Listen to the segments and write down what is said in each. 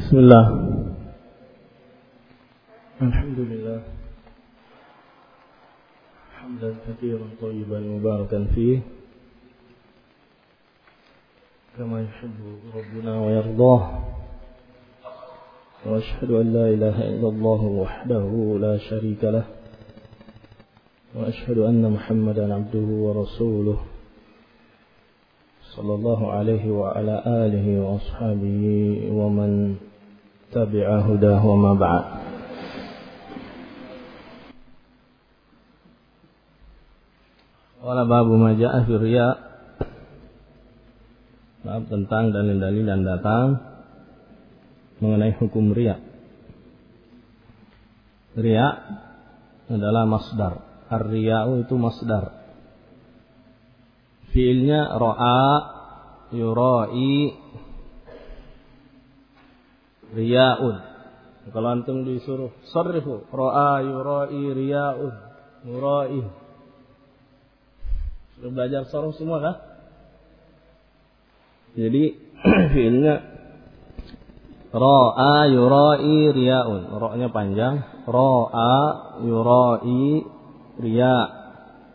Bismillah. Alhamdulillah. Hamdan katsiran thayyiban mubarakan fih. Kama yuhibbu rabbuna wa yardah. Wa ashhadu an la ilaha illallah wahdahu la syarika lah. Wa ashhadu anna Muhammadan abduhu wa rasuluh. Sallallahu alaihi wa ala alihi wa ashabihi wa man tabi'a hudahu wa ma ba'd. Wala babu ma ja'a fi riya. Bab tentang dalil-dalil yang datang mengenai hukum riya. Riya adalah masdar. Ar-riya'u itu masdar. Fiilnya ra'a, yura'i, riya'un. Kalau antum disuruh sarrifu, ra'a, yura'i, riya'un, yura'i. Sudah belajar sarf semua kah? Jadi fiilnya ra'a, yura'i, riya'un. Ra-nya panjang. Ra'a, yura'i, riya'.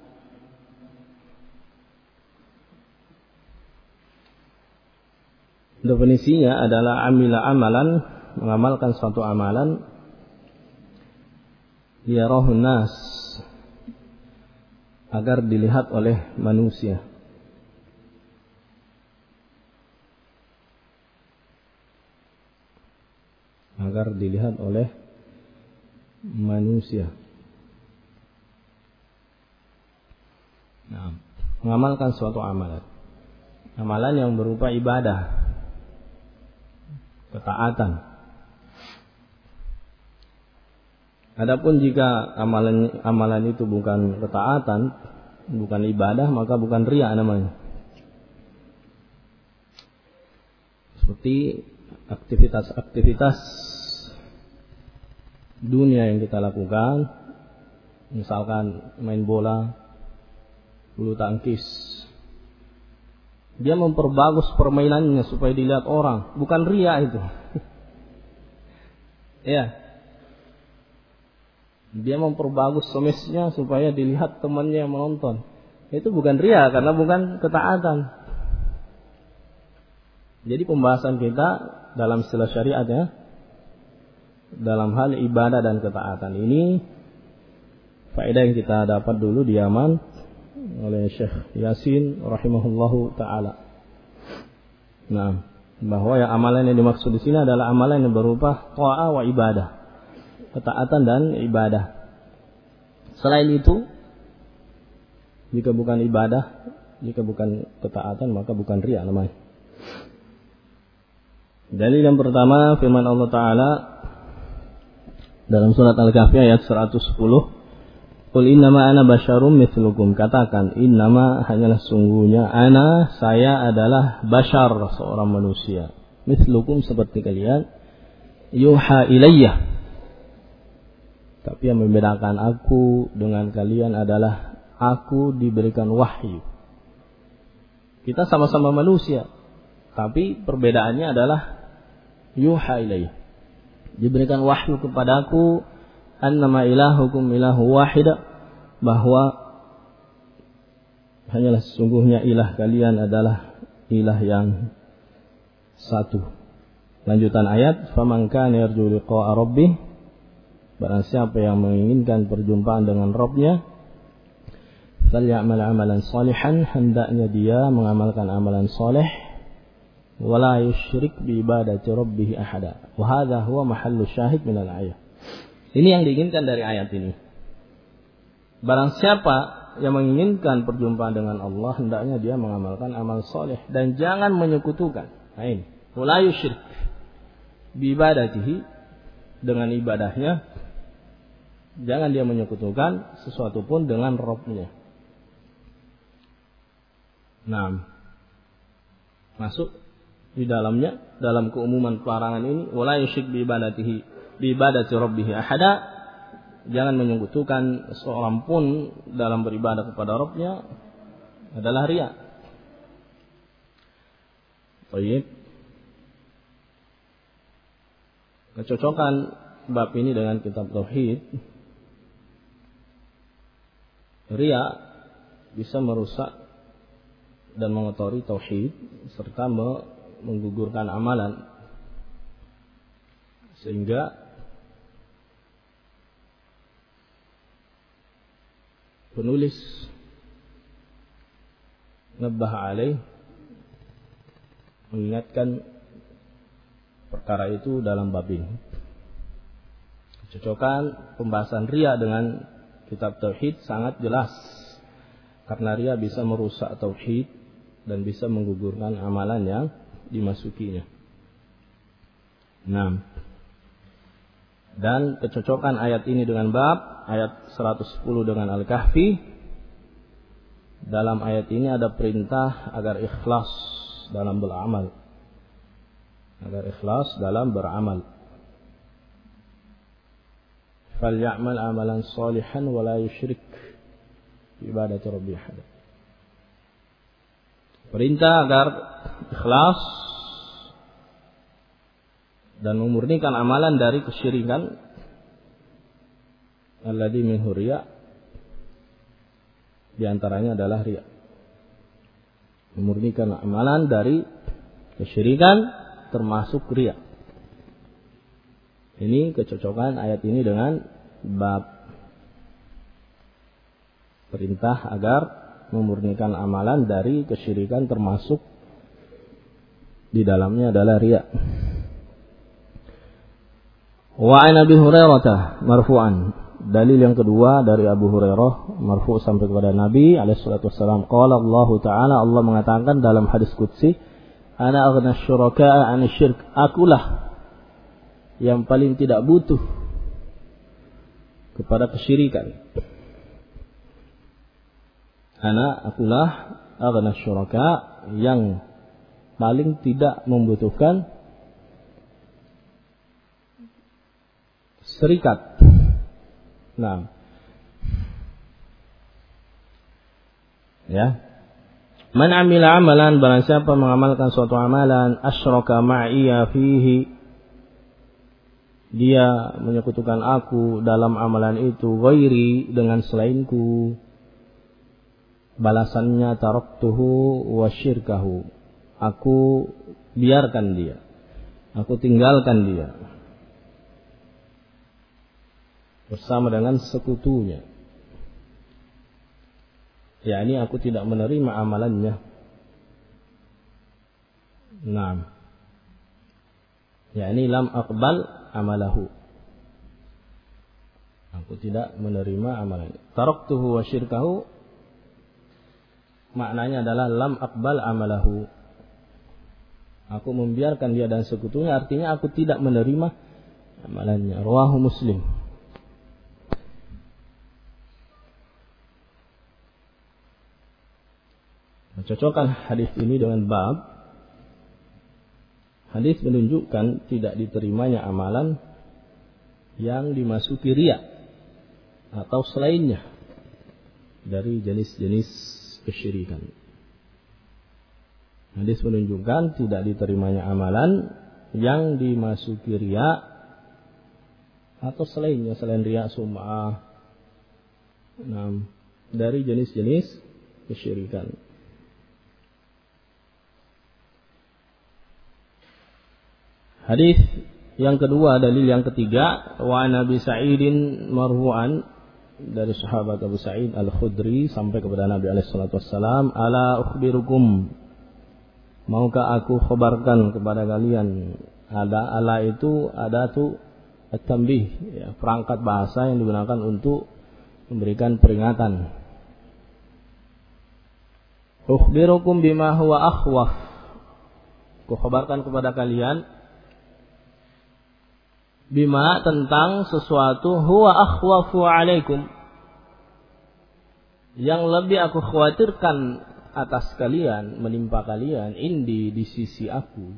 Definisinya adalah amila amalan, mengamalkan suatu amalan yarahun nas, agar dilihat oleh manusia. Agar dilihat oleh manusia. Nah, mengamalkan suatu amalan. Amalan yang berupa ibadah, ketaatan. Adapun jika amalan itu bukan ketaatan, bukan ibadah, maka bukan riya namanya. Seperti aktivitas-aktivitas dunia yang kita lakukan, misalkan main bola, bulu tangkis. Dia memperbagus permainannya supaya dilihat orang, bukan riya itu. Ya. Dia memperbagus semesnya supaya dilihat temannya yang menonton. Itu bukan riya karena bukan ketaatan. Jadi pembahasan kita dalam istilah syariat ya, dalam hal ibadah dan ketaatan ini, faedah yang kita dapat dulu di Yaman oleh Syekh Yasin rahimahullahu taala. Nah, bahwa ya amalan yang dimaksud di sini adalah amalan yang berupa ta'ah wa ibadah. Ketaatan dan ibadah. Selain itu, jika bukan ibadah, jika bukan ketaatan, maka bukan riya namanya. Dalil yang pertama firman Allah taala dalam surat Al-Kahfi ayat 110. Qul innama ana basyarum mithlukum. Katakan, innama hanyalah sungguhnya ana, saya adalah bashar, seorang manusia. Mithlukum, seperti kalian. Yuha ilayya. Tapi yang membedakan aku dengan kalian adalah aku diberikan wahyu. Kita sama-sama manusia, tapi perbedaannya adalah yuha ilayya. Diberikan wahyu kepadaku annama ilahukum ilahu wahida, bahwa hanyalah sesungguhnya ilah kalian adalah ilah yang satu. Lanjutan ayat, faman kana yarju liqa'a rabbih, barang siapa yang menginginkan perjumpaan dengan Rabbnya, falyamal amalan salihan, hendaknya dia mengamalkan amalan saleh, wala yusyrik bi ibadati rabbih ahada. Wa hadha huwa mahallu syahid min al-ayat. Ini yang diinginkan dari ayat ini. Barang siapa yang menginginkan perjumpaan dengan Allah, hendaknya dia mengamalkan amal soleh dan jangan menyekutukan. Nah ini, la yusyrik bi ibadatihi, dengan ibadahnya, jangan dia menyekutukan sesuatu pun dengan Rabb-nya. Nah, masuk di dalamnya, dalam keumuman pelarangan ini, wala yusyrik bi ibadatihi bi ibadati rabbih ahada, jangan menyekutukan seorang pun dalam beribadah kepada Rabb-nya, adalah riya. Baik. Kecocokan bab ini dengan kitab tauhid, riya bisa merusak dan mengotori tauhid serta menggugurkan amalan, sehingga penulis nabbah alaih mengingatkan perkara itu dalam bab ini. Kecocokan pembahasan riya dengan kitab tauhid sangat jelas, karena riya bisa merusak tauhid dan bisa menggugurkan amalan yang dimasukinya. Nah, dan kecocokan ayat ini dengan bab ayat 110 dengan Al-Kahfi. Dalam ayat ini ada perintah agar ikhlas dalam beramal. Agar ikhlas dalam beramal. فَلْيَعْمَلْ عَمَلًا صَالِحًا وَلَا يُشْرِكْ بِعِبَادَةِ رَبِّهِ أَحَدًا. Perintah agar ikhlas dan memurnikan amalan dari kesyirikan. Alladzi minhu riya, di antaranya adalah riya. Memurnikan amalan dari kesyirikan termasuk riya. Ini kecocokan ayat ini dengan bab perintah agar memurnikan amalan dari kesyirikan termasuk di dalamnya adalah riya. Wa an Abi Hurairah marfu'an. Dalil yang kedua dari Abu Hurairah marfu' sampai kepada Nabi alaihi salatu wasallam. Qala Allah Ta'ala, Allah mengatakan dalam hadis qudsi, ana aghna syuraka'a 'ani syirk. Akulah yang paling tidak butuh kepada kesyirikan. Akulah aghna syuraka, yang paling tidak membutuhkan serikat. Nah, ya. Man amila amalan, barang siapa mengamalkan suatu amalan, asyraka ma'iya fihi, dia menyekutukan aku dalam amalan itu, ghairi, dengan selainku, balasannya taraktuhu wa syirkahu, aku biarkan dia, aku tinggalkan dia bersama dengan sekutunya. yakni aku tidak menerima amalannya. Naam. Yakni lam aqbal amalahu. Aku tidak menerima amalannya. Taraktuhu wa syirkahu maknanya adalah lam aqbal amalahu. Aku membiarkan dia dan sekutunya, artinya aku tidak menerima amalannya. Rawahu Muslim. Mencocokkan hadis ini dengan bab. Hadis menunjukkan tidak diterimanya amalan yang dimasuki riya atau selainnya dari jenis-jenis kesyirikan. Hadis menunjukkan tidak diterimanya amalan yang dimasuki riya atau selainnya, selain riya, sum'ah, dari jenis-jenis kesyirikan. Hadis yang kedua, dalil yang ketiga, wa Nabi Sa'idin marfu'an, dari sahabat Abu Sa'id Al-Khudri sampai kepada Nabi alaihi salatu wassalam, ala ukhbirukum, maukah aku khabarkan kepada kalian. Ada ala itu ada tu at-tanbih, ya, perangkat bahasa yang digunakan untuk memberikan peringatan. Ukhbirukum bima huwa akhwaf, aku khabarkan kepada kalian bima, tentang sesuatu, huwa akhwafu alaikum, yang lebih aku khawatirkan atas kalian, menimpa kalian, indi, di sisi aku,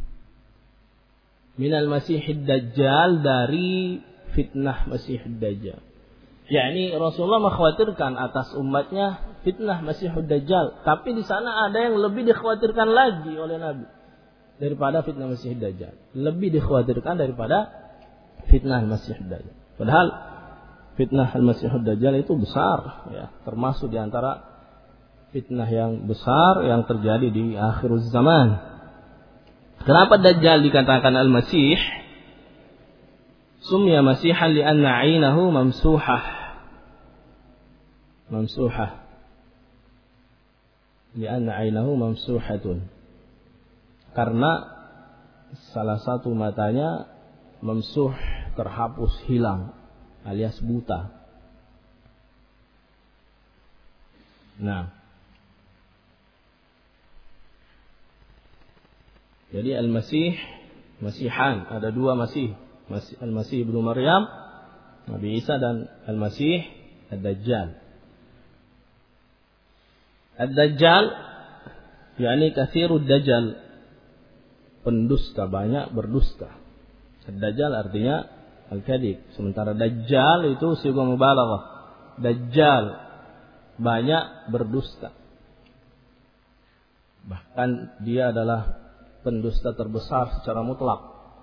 minal masihid dajjal, dari fitnah masihid dajjal. Yakni Rasulullah mengkhawatirkan atas umatnya fitnah masihid dajjal, tapi di sana ada yang lebih dikhawatirkan lagi oleh Nabi daripada fitnah masihid dajjal, lebih dikhawatirkan daripada fitnah Al-Masih Ad-Dajjal. Padahal fitnah Al-Masih Ad-Dajjal itu besar, ya, termasuk di antara fitnah yang besar yang terjadi di akhir zaman. Kenapa Dajjal dikatakan Al-Masih? Sumya Masihan li'anna 'ainahu mamsuhah. Mamsuhah. Li'anna 'ainahu mamsuhatun. Karena salah satu matanya mamsuh, terhapus, hilang, alias buta. Nah, jadi Al-Masih, Masihan, ada dua Masih. Al-Masih ibnu Maryam, Nabi Isa, dan Al-Masih Ad-Dajjal. Ad-Dajjal, yakni katsirud Dajjal, pendusta, banyak berdusta. Ad-Dajjal artinya Al-Kadhib. Sementara Dajjal itu sigha mubalaghah. Dajjal, banyak berdusta. Bahkan dia adalah pendusta terbesar secara mutlak.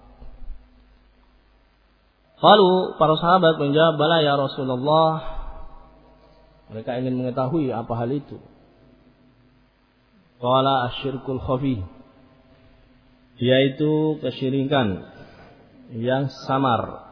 Lalu para sahabat menjawab, "Bala ya Rasulullah." Mereka ingin mengetahui apa hal itu. Qala asyirkul khafi, yaitu kesyirikan yang samar.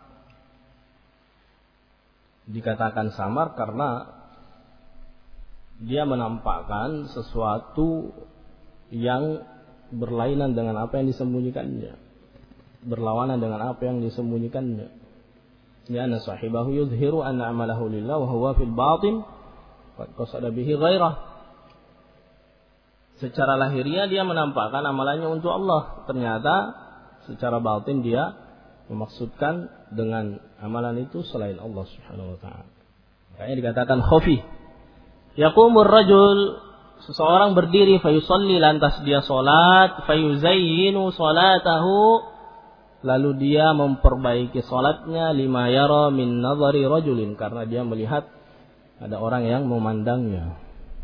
Dikatakan samar karena dia menampakkan sesuatu yang berlainan dengan apa yang disembunyikannya, berlawanan dengan apa yang disembunyikannya. Ya anna sahibahu yuzhiru anna amalahu lillah wa huwa fil batin qad qasada bihi ghairah. Secara lahiriah dia menampakkan amalannya untuk Allah, ternyata secara batin dia memaksudkan dengan amalan itu selain Allah Subhanahu wa taala. Makanya dikatakan khafi. Yaqumur rajul, seseorang berdiri, fayusalli, lantas dia salat, fayuzayyinu salatahu, lalu dia memperbaiki salatnya, lima yara min nadhari rajulin, karena dia melihat ada orang yang memandangnya.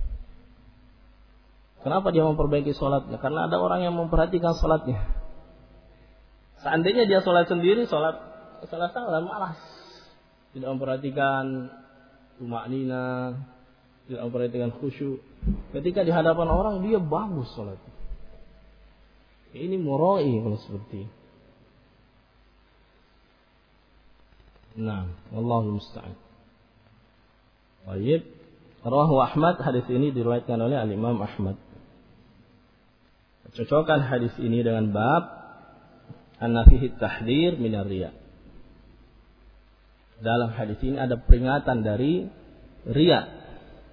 Kenapa dia memperbaiki salatnya? Karena ada orang yang memperhatikan salatnya. Seandainya dia salat sendiri, salat malas, tidak memperhatikan tumaknina, tidak memperhatikan khusyuk. Ketika di hadapan orang dia bagus salat. Ini murai kalau seperti. Nah, wallahu musta'an. Baik, rawahu Ahmad, hadis ini diriwayatkan oleh Al-Imam Ahmad. Cocokkan hadis ini dengan bab anna fihi tahdhir minar riya. Dalam hadis ini ada peringatan dari riya.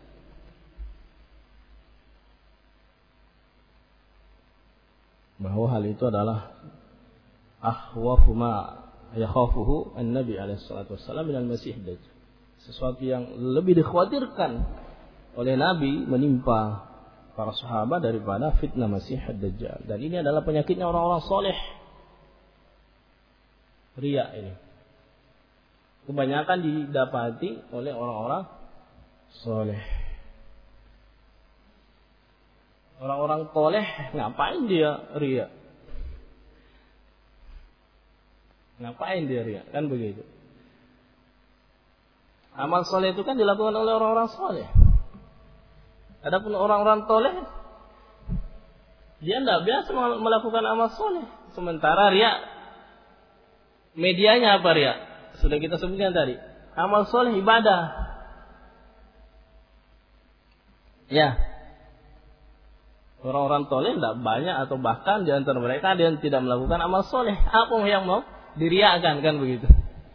Bahwa hal itu adalah akhwafu ma yakhafuhu an-nabi alaihi salatu wassalam minal masih dajjal. Sesuatu yang lebih dikhawatirkan oleh Nabi menimpa para sahabat daripada fitnah Masih Ad-Dajjal. Dan ini adalah penyakitnya orang-orang soleh. Riya ini kebanyakan didapati oleh orang-orang soleh. Orang-orang soleh ngapain dia riya? Ngapain dia riya? Kan begitu. Amal soleh itu kan dilakukan oleh orang-orang soleh. Adapun orang-orang soleh, dia tidak biasa melakukan amal soleh. Sementara riya, medianya apa riya? Sudah kita sebutkan tadi. Amal soleh ibadah. Ya. Orang-orang soleh tidak banyak, atau bahkan di antara mereka ada yang tidak melakukan amal soleh. Apa yang mau diriakan, kan begitu.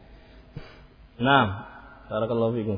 Nah, barakallahu fikum.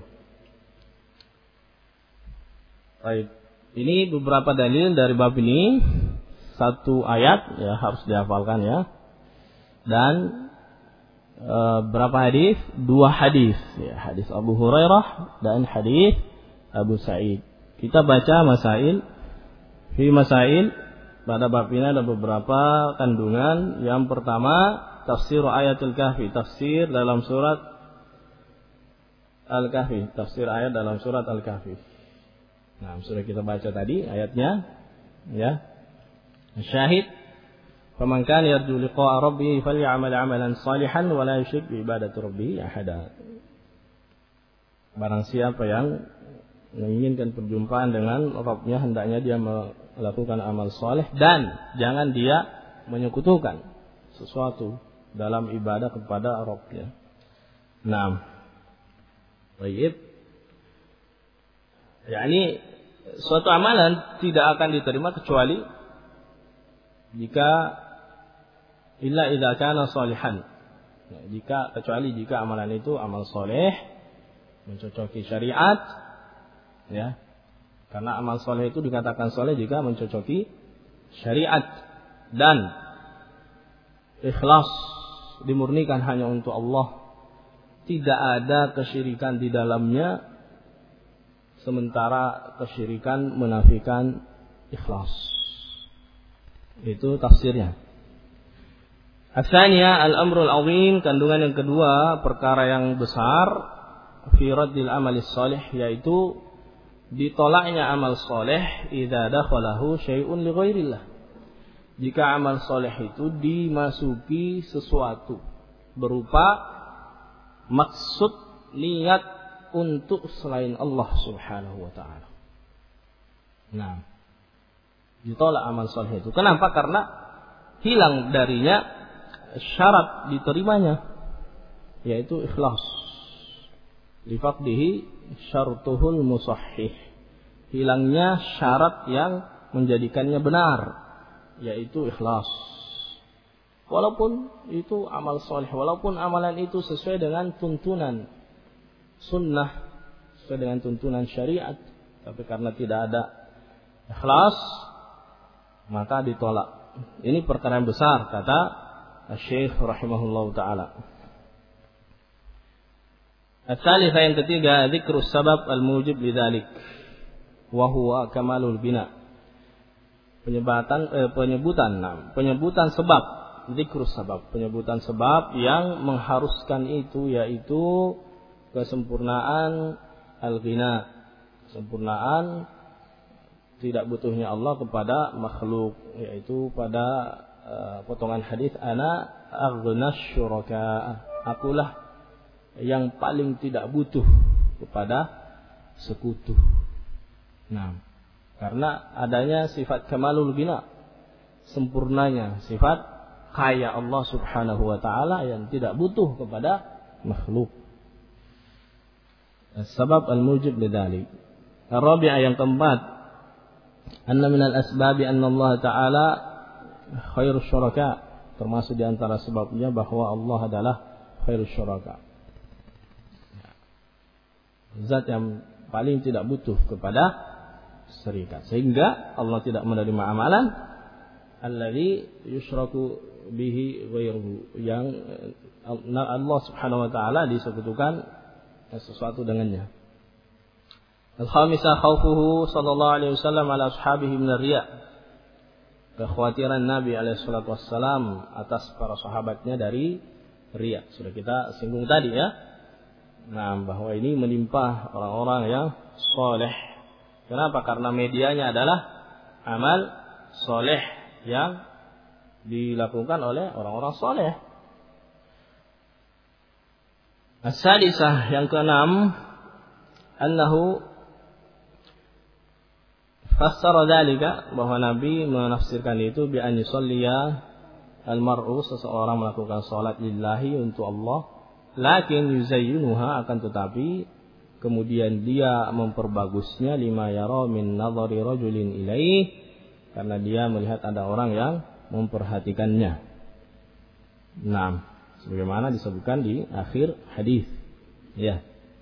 Baik. Ini beberapa dalil dari bab ini. Satu ayat ya harus dihafalkan ya. Dan berapa hadis? 2 hadis ya, hadis Abu Hurairah dan hadis Abu Sa'id. Kita baca masail. Fi masail, pada bab ini ada beberapa kandungan. Yang pertama, tafsir ayatul kahfi, tafsir dalam surat Al-Kahfi, tafsir ayat dalam surat Al-Kahfi. Nah, sudah kita baca tadi ayatnya ya. Syahid Faman kana yarju liqa'a rabbih falyamal 'amalan salihan wa la yusyrik bi ibadati rabbih ahada. Barang siapa yang menginginkan perjumpaan dengan Rabb-nya, hendaknya dia melakukan amal soleh dan jangan dia menyekutukan sesuatu dalam ibadah kepada Rabb-nya. Naam. Baik. Yani suatu amalan tidak akan diterima kecuali jika illa idza kana salihan. Kecuali jika amalan itu amal soleh, mencocoki syariat, ya. Karena amal soleh itu dikatakan soleh jika mencocoki syariat dan ikhlas, dimurnikan hanya untuk Allah, tidak ada kesyirikan di dalamnya, sementara kesyirikan menafikan ikhlas. Itu tafsirnya. Atsaniya al-amrul azim, kandungan yang kedua, perkara yang besar, fi raddil amalis salih, yaitu ditolaknya amal soleh idza dakhalahu syai'un li ghairillah. Jika amal soleh itu dimasuki sesuatu berupa maksud niat untuk selain Allah Subhanahu wa taala. Nah, ditolak amal soleh itu. Kenapa? Karena hilang darinya syarat diterimanya, yaitu ikhlas. Lifaqdihi syartuhul musahhih. Hilangnya syarat yang menjadikannya benar, yaitu ikhlas. Walaupun itu amal soleh, walaupun amalan itu sesuai dengan tuntunan sunnah, sesuai dengan tuntunan syariat, tapi karena tidak ada ikhlas, maka ditolak. Ini perkara yang besar, kata Syekh rahimahullah ta'ala. Al-thalithah, yang ketiga, dzikrus sabab al-mujib lidzalik wa huwa kamalul bina. Penyebutan sebab, dzikrus sabab, penyebutan sebab yang mengharuskan itu, yaitu kesempurnaan al-ghina, kesempurnaan tidak butuhnya Allah kepada makhluk, yaitu pada potongan hadis ana aghnas syuraka, akulah yang paling tidak butuh kepada sekutu. Nah, karena adanya sifat kamalul bina, sempurnanya sifat kaya Allah Subhanahu wa taala yang tidak butuh kepada makhluk. Sebab al-mujib lidzalik. Ar-rabi'ah, yang keempat, anna minal asbabi anna Allah taala khairus syuraka, termasuk di antara sebabnya bahwa Allah adalah khairus syuraka, zat yang paling tidak butuh kepada syarikat, sehingga Allah tidak menerima amalan alladzi yusyraku bihi ghairuhu, yang Allah Subhanahu wa taala disekutukan sesuatu dengannya. Al-khamisah, khaufuhu sallallahu alaihi wasallam ala ashabihi min ar-riya, kekhawatiran Nabi alaihi salatu wassalam atas para sahabatnya dari riya. Sudah kita singgung tadi, ya. Nah, bahwa ini menimpa orang-orang yang soleh. Kenapa? Karena medianya adalah amal soleh yang dilakukan oleh orang-orang soleh. As-sadisah, yang keenam, annahu fassara dzalika, bahwa Nabi menafsirkan itu bi an yusalliya al-mar'u, seseorang melakukan salat lillahi, untuk Allah, lakin yuzayyinuha, akan tetapi kemudian dia memperbagusnya, lima yara min nadhari rajulin ilaih, karena dia melihat ada orang yang memperhatikannya. Nah, sebagaimana disebutkan di akhir hadis, ya.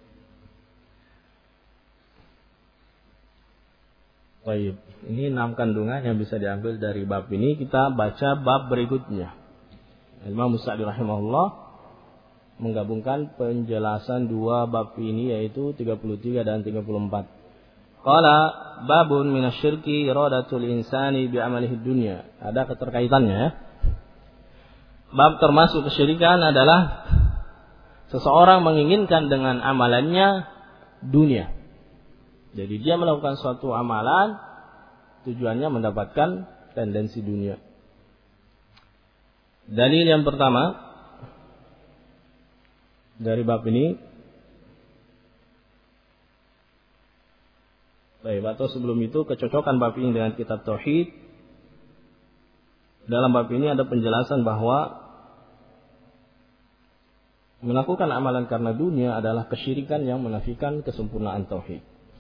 Baik, ini 6 kandungan yang bisa diambil dari bab ini. Kita baca bab berikutnya. Imam Sa'di rahimahullah menggabungkan penjelasan 2 bab ini, yaitu 33 dan 34. Qala babun minasyirki iradatul insani bi amalihi dunya. Ada keterkaitannya, ya. Bab termasuk kesyirikan adalah seseorang menginginkan dengan amalannya dunia. Jadi dia melakukan suatu amalan tujuannya mendapatkan tendensi dunia. Dalil yang pertama dari bab ini, baik, atau sebelum itu kecocokan bab ini dengan kitab tauhid. Dalam bab ini ada penjelasan bahwa melakukan amalan karena dunia adalah kesyirikan yang menafikan kesempurnaan tauhid.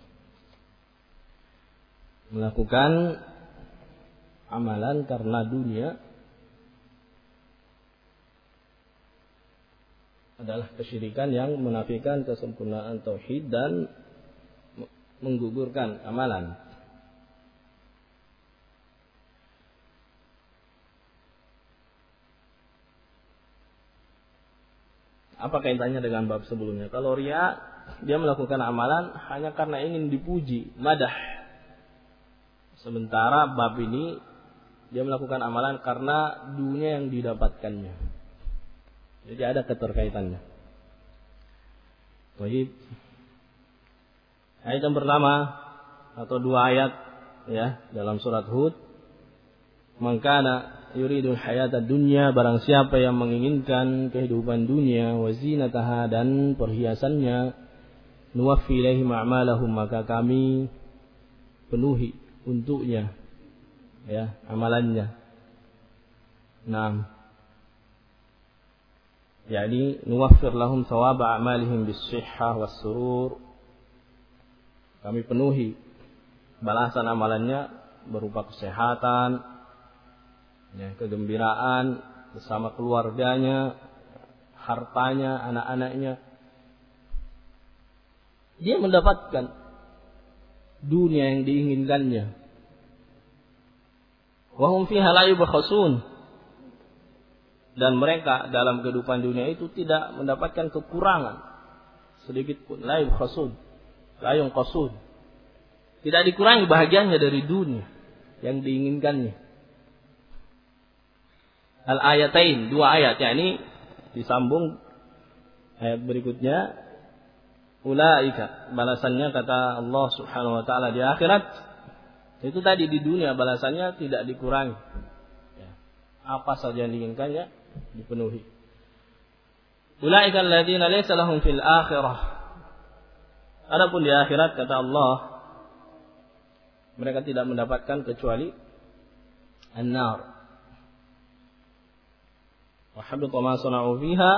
Melakukan amalan karena dunia adalah kesyirikan yang menafikan kesempurnaan tauhid dan menggugurkan amalan. Apa kaitannya dengan bab sebelumnya? Kalau riya, dia melakukan amalan hanya karena ingin dipuji, madah. Sementara bab ini dia melakukan amalan karena dunia yang didapatkannya. Jadi ada keterkaitannya. Baik. Ayat yang pertama atau dua ayat ya dalam surat Hud. Mangkana yuridul hayata dunya, barang siapa yang menginginkan kehidupan dunia, wazinataha, dan perhiasannya, nuwaffi ilaihim a'malahum, maka kami penuhi untuknya ya amalannya. Naam. Yani nuwaffir lahum thawaba a'malihim bis-sihhah was-surur. Kami penuhi balasan amalannya berupa kesehatan, ya, kegembiraan bersama keluarganya, hartanya, anak-anaknya. Dia mendapatkan dunia yang diinginkannya. Wa hum fiha la yubkhasun. Dan mereka dalam kehidupan dunia itu tidak mendapatkan kekurangan sedikit pun. La yubkhasun, la yunqasun. Tidak dikurangi bahagiannya dari dunia yang diinginkannya. Al-ayatain, dua ayat, yakni disambung ayat berikutnya. Ulaika, balasannya kata Allah Subhanahu wa taala di akhirat. Itu tadi di dunia balasannya tidak dikurangi. Ya. Apa saja yang diinginkannya dipenuhi. Ulaika alladzina laysa lahum fil akhirah. Adapun di akhirat kata Allah, mereka tidak mendapatkan kecuali an-nar. Wa habita ma sana'u fiha,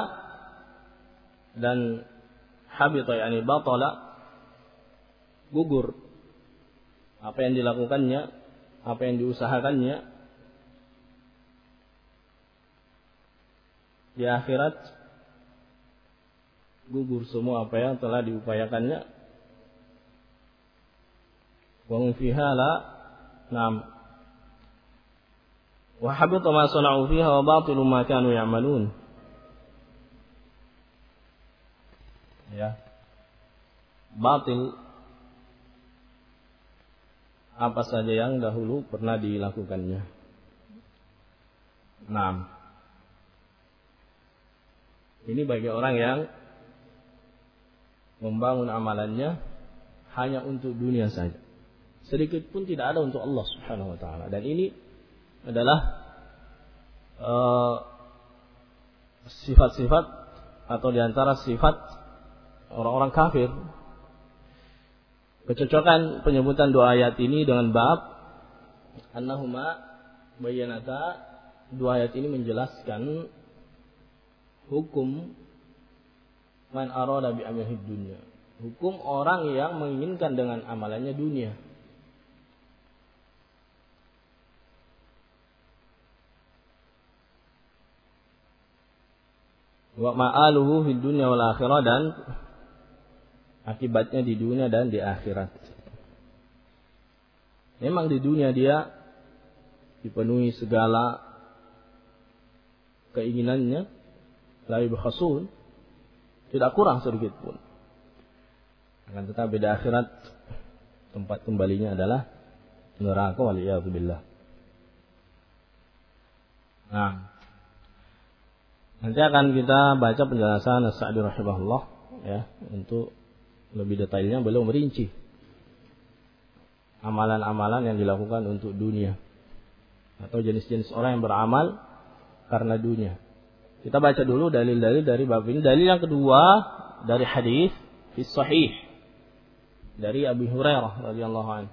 dan habita yani batala, gugur apa yang dilakukannya, apa yang diusahakannya di akhirat, gugur semua apa yang telah diupayakannya. Wa hum fiha la nam wa habita ma sana'u fiha wa batilu ma kanu ya'malun. Ya. Batil apa saja yang dahulu pernah dilakukannya. Naam. Ini bagi orang yang membangun amalannya hanya untuk dunia saja. Sedikit pun tidak ada untuk Allah Subhanahu wa taala. Dan ini adalah sifat-sifat atau diantara sifat orang-orang kafir. Kecocokan penyebutan dua ayat ini dengan bab annahuma bayyanata, dua ayat ini menjelaskan hukum man arada bi amalihi dunya, hukum orang yang menginginkan dengan amalannya dunia. Wa ma'aluhu fid dunya wal akhirah, dan akibatnya di dunia dan di akhirat. Memang di dunia dia dipenuhi segala keinginannya, la yubkhasun, tidak kurang sedikit pun. Akan tetapi di akhirat tempat kembalinya adalah neraka, waliyadzubillah. Nah, nanti akan kita baca penjelasan As-Sa'di rahimahullah ya, untuk lebih detailnya beliau merinci amalan-amalan yang dilakukan untuk dunia atau jenis-jenis orang yang beramal karena dunia. Kita baca dulu dalil-dalil dari bab ini. Dalil yang kedua dari hadis fi sahih dari Abu Hurairah radhiyallahu anhu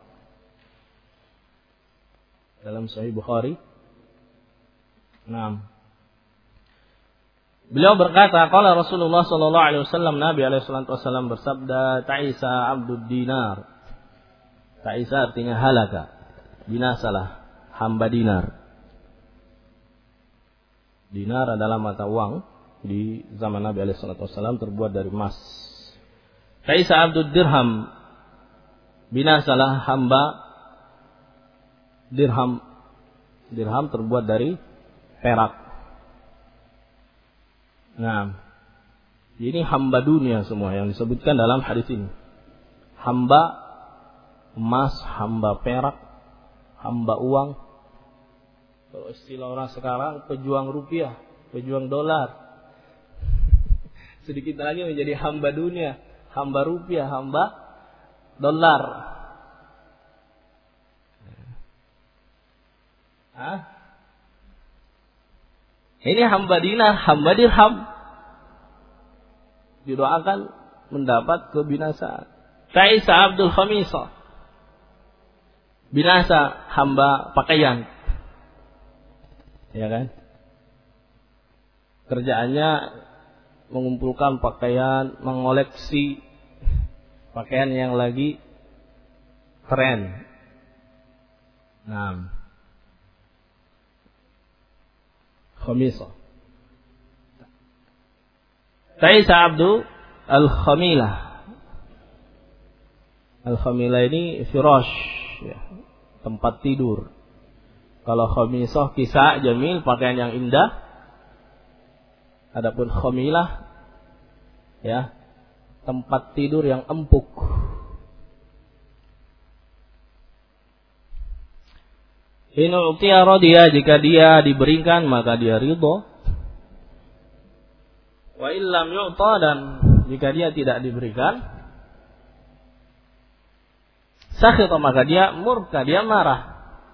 dalam Sahih Bukhari. Naam. Beliau berkata, qala Rasulullah sallallahu alaihi wasallam, Nabi alaihi wasallam bersabda, ta'isa abdud dinar. Ta'isa artinya halaka, binasalah hamba dinar. Dinar adalah mata uang di zaman Nabi alaihi wasallam terbuat dari emas. Ta'isa abdud dirham, binasalah hamba dirham. Dirham terbuat dari perak. Nah, ini hamba dunia semua yang disebutkan dalam hadis ini. Hamba emas, hamba perak, hamba uang. Kalau istilah orang sekarang, pejuang rupiah, pejuang dolar. Sedikit lagi menjadi hamba dunia, hamba rupiah, hamba dolar. Ini hamba dinar, hamba dirham. Didoakan mendapat kebinasaan. Ta'isa abdul khamisah. Binasa hamba pakaian. Ya kan? Kerjaannya mengumpulkan pakaian, mengoleksi pakaian yang lagi tren. Nah, khamisah. Ta'isa abdu al-khamilah. Al-khamilah ini firash, ya, tempat tidur. Kalau khamisah kisah jamil, pakaian yang indah. Adapun khamilah, ya, tempat tidur yang empuk. In u'tiya radiya, jika dia diberikan maka dia ridho. Wa illam yu'ta, dan jika dia tidak diberikan, sakhita, maka dia murka, dia marah.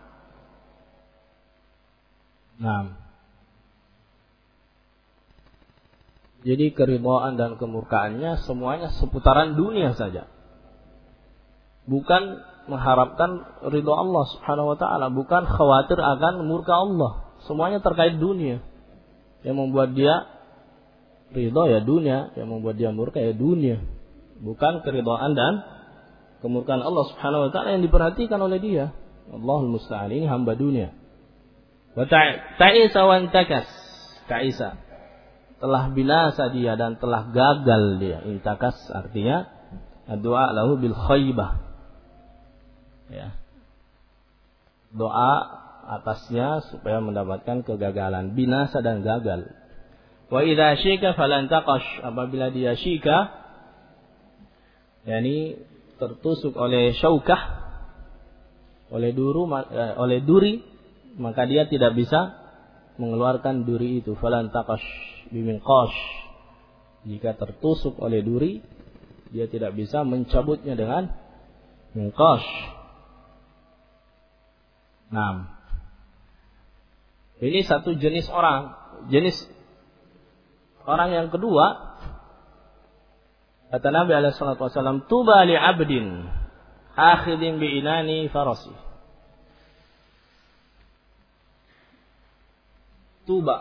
Nah, jadi keridhaan dan kemurkaannya semuanya seputaran dunia saja. Bukan mengharapkan ridho Allah Subhanahu wa taala, bukan khawatir akan murka Allah. Semuanya terkait dunia. Yang membuat dia ridho ya dunia, yang membuat dia murka ya dunia. Bukan keridhaan dan kemurkaan Allah Subhanahu wa taala yang diperhatikan oleh dia. Allahul musta'an, ini hamba dunia. Wa ta'isa wa intakas. Ta'isa, telah binasa dia dan telah gagal dia. Intakas artinya doa lahu bil khaybah. Ya. Doa atasnya supaya mendapatkan kegagalan, binasa dan gagal. Wa idza syika falan taqash, apabila dia syika, yakni tertusuk oleh syaukah, oleh duri, maka dia tidak bisa mengeluarkan duri itu. Falan taqash biminqash, jika tertusuk oleh duri, dia tidak bisa mencabutnya dengan minqash. Nah, ini satu jenis orang. Jenis orang yang kedua, kata Nabi alaihi wasallam, tuba li 'abdin akhidin bi inani farasi. Tuba,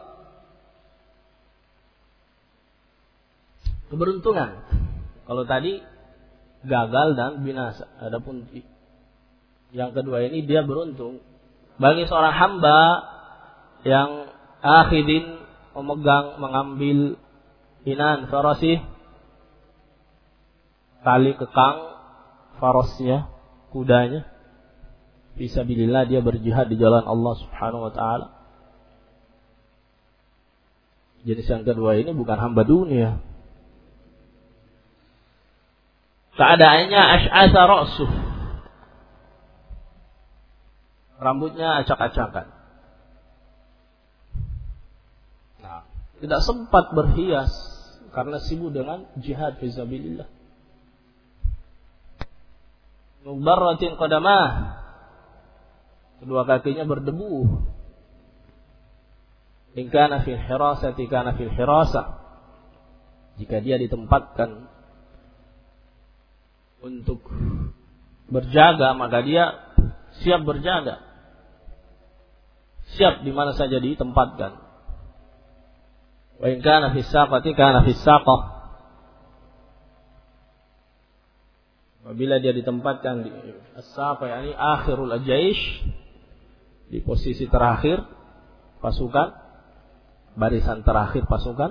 keberuntungan. Kalau tadi gagal dan binasa, adapun yang kedua ini dia beruntung. Bagi seorang hamba yang akhidin, memegang, mengambil inan farasih, tali kekang farasnya, kudanya, fisabilillah, dia berjihad di jalan Allah Subhanahu wa taala. Jenis yang kedua ini bukan hamba dunia. Keadaannya ash'asa ra'suh, rambutnya acak-acakan. Nah, tidak sempat berhias karena sibuk dengan jihad fisabilillah. Mubarratin qadamah, kedua kakinya berdebu. In kana fil hirasati kana fil hirasah. Jika dia ditempatkan untuk berjaga, maka dia siap berjaga. Siap di mana saja ditempatkan. Wa in kana fis saqati kana fis saqah. Apabila dia ditempatkan di as-saqa, yakni akhirul jaish, di posisi terakhir pasukan, barisan terakhir pasukan,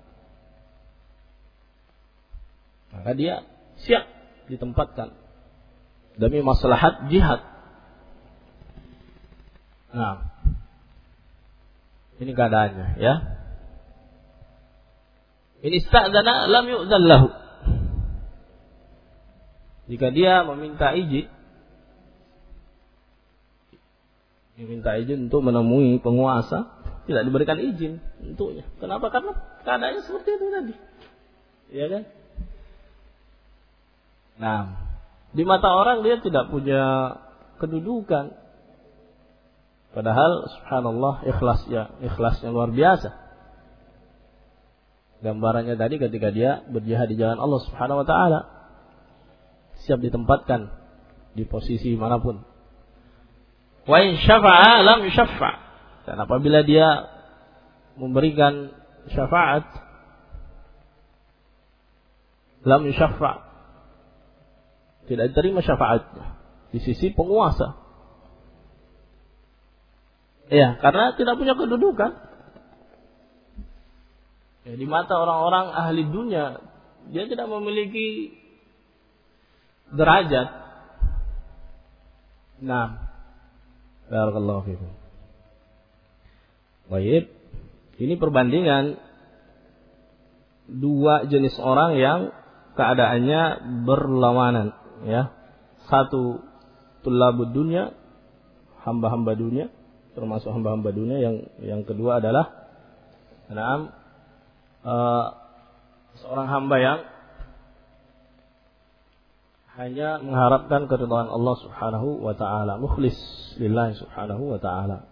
maka dia siap ditempatkan demi maslahat jihad. Nah, ini keadaannya, ya. Ini ista'dzana lam yu'dzan lahu. Jika dia meminta izin untuk menemui penguasa, tidak diberikan izin untuknya. Kenapa? Karena keadaannya seperti itu tadi. Iya kan? Nah, di mata orang dia tidak punya kedudukan. Padahal subhanallah ikhlasnya luar biasa. Gambarannya tadi ketika dia berjihad di jalan Allah Subhanahu wa taala, siap ditempatkan di posisi manapun. Wa in syafa'a lam yushaffa'. Dan apabila dia memberikan syafaat, lam yushaffa', tidak diterima syafaatnya di sisi penguasa. Ya, karena tidak punya kedudukan. Ya, di mata orang-orang ahli dunia, dia tidak memiliki derajat. Nah, barakallahu fikum. Baik, ini perbandingan dua jenis orang yang keadaannya berlawanan, ya. Satu tulabud dunia, hamba-hamba dunia, termasuk hamba-hamba dunia. Yang kedua adalah seorang hamba yang hanya mengharapkan keridhaan Allah Subhanahu wa taala, mukhlis lillahi Subhanahu wa taala.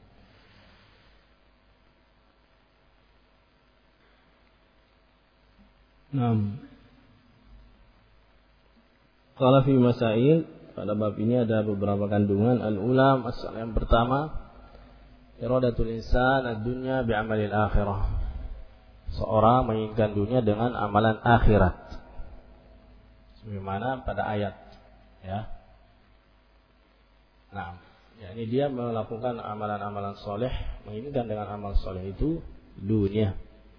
Qala fi masail, pada bab ini ada beberapa kandungan. Al-ula, masalah yang pertama, iradatul insan ad-dunya bi'amalil akhirah. Seorang menginginkan dunia dengan amalan akhirat. Sebagaimana pada ayat, ya. Nah, ya, ini dia melakukan amalan-amalan soleh, menginginkan dengan amal soleh itu dunia.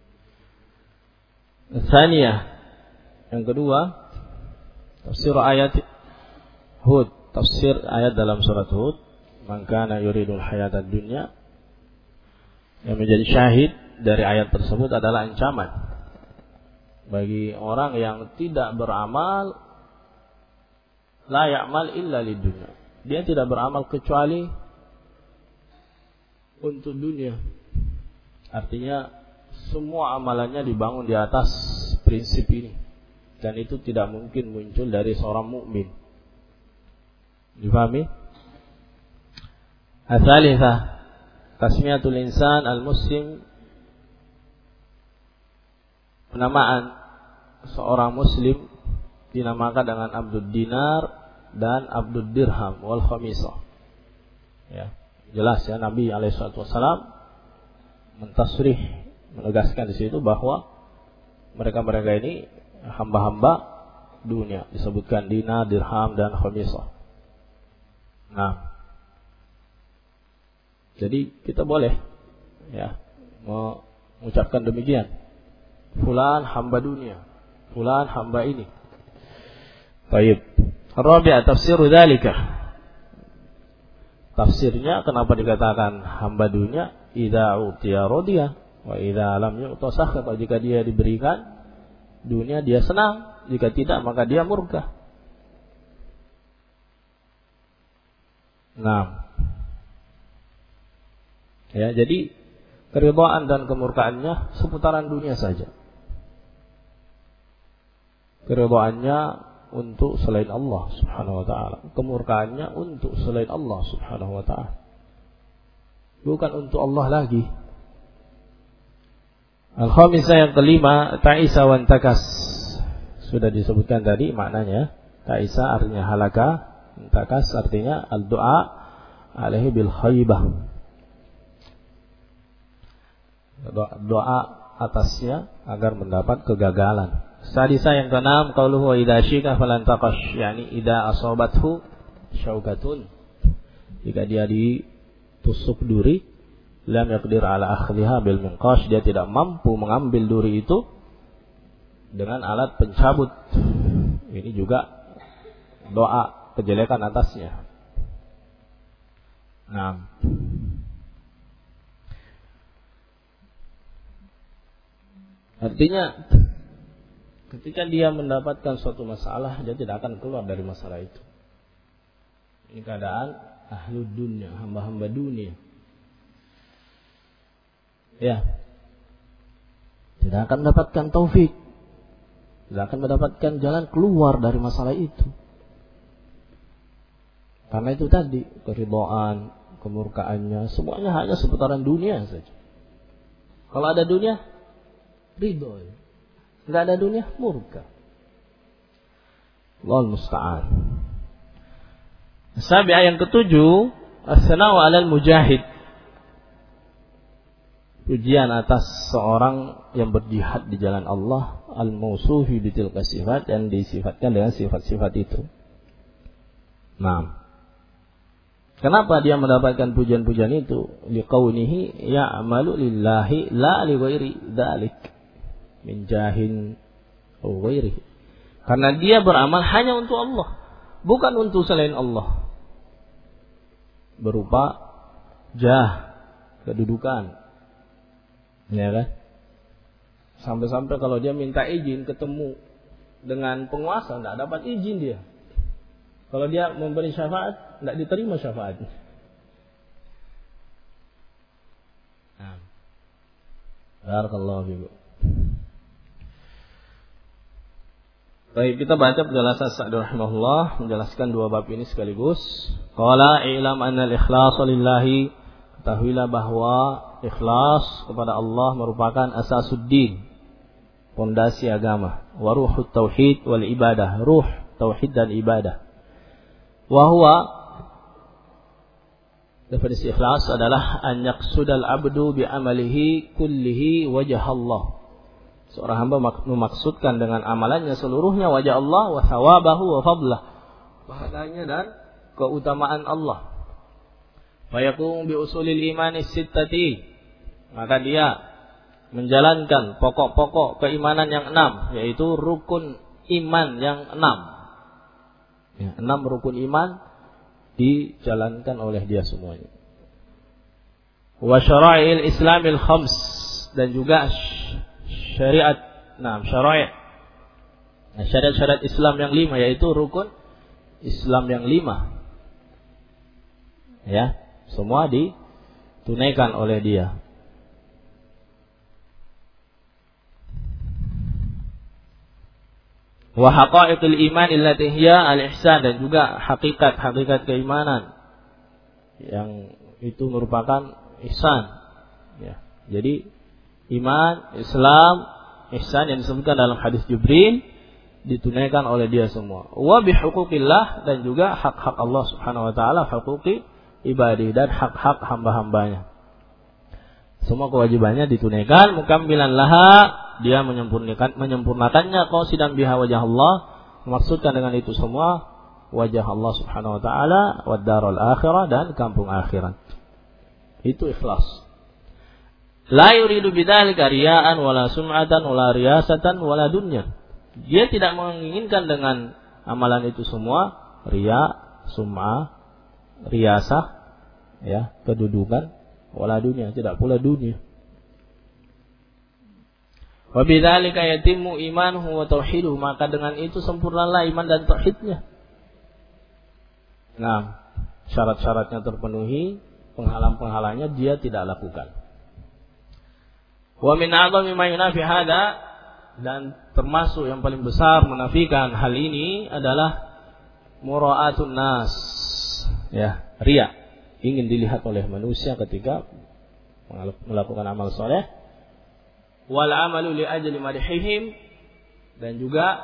Tsaniyah, yang kedua, tafsir ayat Hud, tafsir ayat dalam surat Hud, man kana yuridul hayatad dunya. Yang menjadi syahid dari ayat tersebut adalah ancaman bagi orang yang tidak beramal, la ya'mal illa lidunya. Dia tidak beramal kecuali untuk dunia. Artinya semua amalannya dibangun di atas prinsip ini, dan itu tidak mungkin muncul dari seorang mukmin. Difahami? Ats-tsalitsah, tasmiyatul insan al-muslim, penamaan seorang muslim dinamakan dengan Abdud Dinar dan Abdud Dirham wal Khamisah. Ya, jelas ya, Nabi alaihissalam mentasrih, menegaskan di situ bahwa mereka-mereka ini hamba-hamba dunia, disebutkan dinar, dirham dan khamisah. Nah, jadi kita boleh ya mengucapkan demikian. Fulan hamba dunia, fulan hamba ini. Baik. Rabi'ah, tafsiru dzalika. Tafsirnya kenapa dikatakan hamba dunia? Idza utiya radiya wa idza lam yu'ta sakhata. Jika dia diberikan dunia dia senang, jika tidak maka dia murka. Nah, ya, jadi keridhaan dan kemurkaannya seputaran dunia saja. Keridhaannya untuk selain Allah Subhanahu wa taala, kemurkaannya untuk selain Allah Subhanahu wa taala. Bukan untuk Allah lagi. Al-khamisah yang kelima, ta'isa wa intakas. Sudah disebutkan tadi maknanya. Ta'isa artinya halaka, intakas artinya al-du'a alaihi bil khaybah. Doa atasnya agar mendapat kegagalan. Sadisa yang keenam, qauluhu wa idza syika falan taqash, yakni idza asabathu syaukatun. Jika dia ditusuk duri, lam yaqdir ala akhdhiha bil minqash, dia tidak mampu mengambil duri itu dengan alat pencabut. Ini juga doa kejelekan atasnya. Nah, artinya ketika dia mendapatkan suatu masalah, dia tidak akan keluar dari masalah itu. Ini keadaan ahlud dunya, hamba-hamba dunia. Ya, tidak akan mendapatkan taufik, tidak akan mendapatkan jalan keluar dari masalah itu. Karena itu tadi, keridhaan, kemurkaannya, semuanya hanya seputaran dunia saja. Kalau ada dunia, ridho. Tidak ada dunia, murka. Allahul musta'an. Sabi'ah yang ketujuh, as-sana'u 'alal mujahid. Pujian atas seorang yang berjihad di jalan Allah, al-mausufi bitilka sifat, yang disifatkan dengan sifat-sifat itu. Nah, kenapa dia mendapatkan pujian-pujian itu? Liqaunihi ya'malu lillahi la li ghairi dzalik min jahin aw ghairihi. Karena dia beramal hanya untuk Allah, bukan untuk selain Allah. Berupa jah, kedudukan. Ya kan? Sampai-sampai kalau dia minta izin ketemu dengan penguasa, tidak dapat izin dia. Kalau dia memberi syafaat, tidak diterima syafaatnya. Nah, barakallahu fiikum. Baik, kita baca penjelasan Sa'di rahimahullah menjelaskan dua bab ini sekaligus. Qala i'lam anna al-ikhlasa lillahi, ketahuilah bahwa ikhlas kepada Allah merupakan asasuddin, pondasi agama, wa ruhut tauhid wal ibadah, ruh tauhid dan ibadah. Wa huwa, definisi ikhlas adalah an yaqsudal abdu bi amalihi kullihi wajh Allah. Seorang hamba memaksudkan dengan amalannya seluruhnya wajah Allah, wa thawabahu wa fadlah, pahalanya dan keutamaan Allah. Fayaqum bi usulil iman sittati, maka dia menjalankan pokok-pokok keimanan yang 6, yaitu rukun iman yang 6. Ya, 6 rukun iman dijalankan oleh dia semuanya. Wa syara'il islamil khams, dan juga syariat, syara'i'. Nah, syariat-syariat Islam yang 5, yaitu rukun Islam yang 5. Ya, semua ditunaikan oleh dia. Wa haqa'iqul iman allati hiya al-ihsan, dan juga hakikat keimanan yang itu merupakan ihsan. Ya. Jadi iman, Islam, ihsan yang disebutkan dalam hadis Jibril ditunaikan oleh dia semua. Wa bihuquqillah, dan juga hak-hak Allah Subhanahu wa taala, huquqi ibadi, dan hak-hak hamba-hambanya. Semua kewajibannya ditunaikan, mukammilan laha, dia menyempurnakannya, qasidan biha wajah Allah, memaksudkan dengan itu semua wajah Allah Subhanahu wa taala, wad darul akhirah, dan kampung akhirat. Itu ikhlas. La yuridu bidzalika riya'an wala sum'atan wala riyasatan wala dunya. Dia tidak menginginkan dengan amalan itu semua riya, sum'ah, riyasah, ya, kedudukan, wala dunya, tidak pula dunia. Wa bidzalika yatimmu imanuhu wa tauhiduhu, maka dengan itu sempurnalah iman dan tauhidnya. Nah, syarat-syaratnya terpenuhi, penghalang-penghalangnya dia tidak lakukan. Wa min a'zami ma yunafi hada, dan termasuk yang paling besar menafikan hal ini adalah mura'atun nas, ya, riya, ingin dilihat oleh manusia ketika melakukan amal soleh. wal amalu li ajli madhihim, dan juga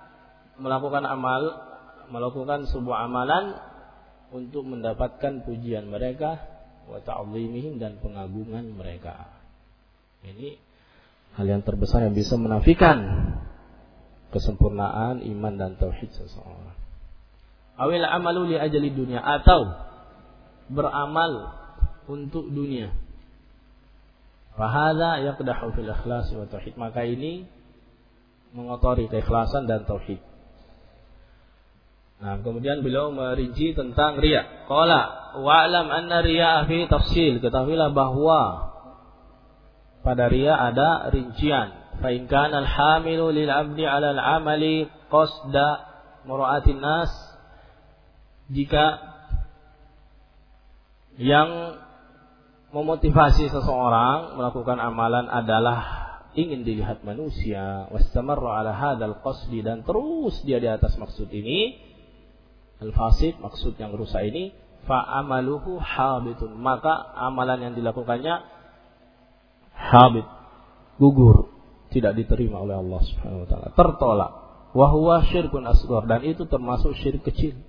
melakukan sebuah amalan untuk mendapatkan pujian mereka, wa ta'zimihim, dan pengagungan mereka. Ini hal yang terbesar yang bisa menafikan kesempurnaan iman dan tauhid seseorang. Awil amalu li ajli dunya, atau beramal untuk dunia. Fahadha yaqdahu fil ikhlas wa tauhid, maka ini mengotori keikhlasan dan tauhid. Nah, kemudian beliau merinci tentang riya. Qala wa'lam anna riya fi tafsil, ketahuilah bahwa pada riya ada rincian. Fa in kana al-hamilu lil 'abdi 'ala al-'amali qasda mura'atin nas, jika yang memotivasi seseorang melakukan amalan adalah ingin dilihat manusia, wastamarra 'ala hadzal qasdi, dan terus dia di atas maksud ini, al-fasid, maksud yang rusak ini, fa amaluhu habitun, maka amalan yang dilakukannya habit, gugur, tidak diterima oleh Allah Subhanahu wa taala, tertolak. Wa huwa syirkun asghar, dan itu termasuk syirik kecil.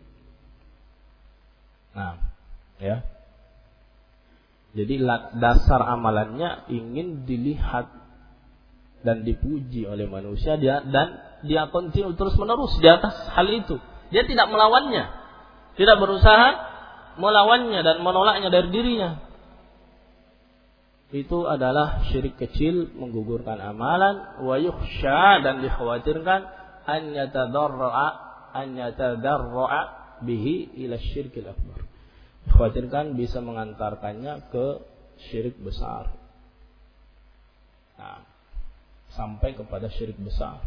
Nah, ya. Jadi dasar amalannya ingin dilihat dan dipuji oleh manusia, dan dia kontinu terus menerus di atas hal itu. Dia tidak melawannya, tidak berusaha melawannya dan menolaknya dari dirinya. Itu adalah syirik kecil, menggugurkan amalan. Wa yukhsha, dan dikhawatirkan an yatadarra'a bihi ila syirkil akbar, dikhawatirkan bisa mengantarkannya ke syirik besar. Nah, sampai kepada syirik besar.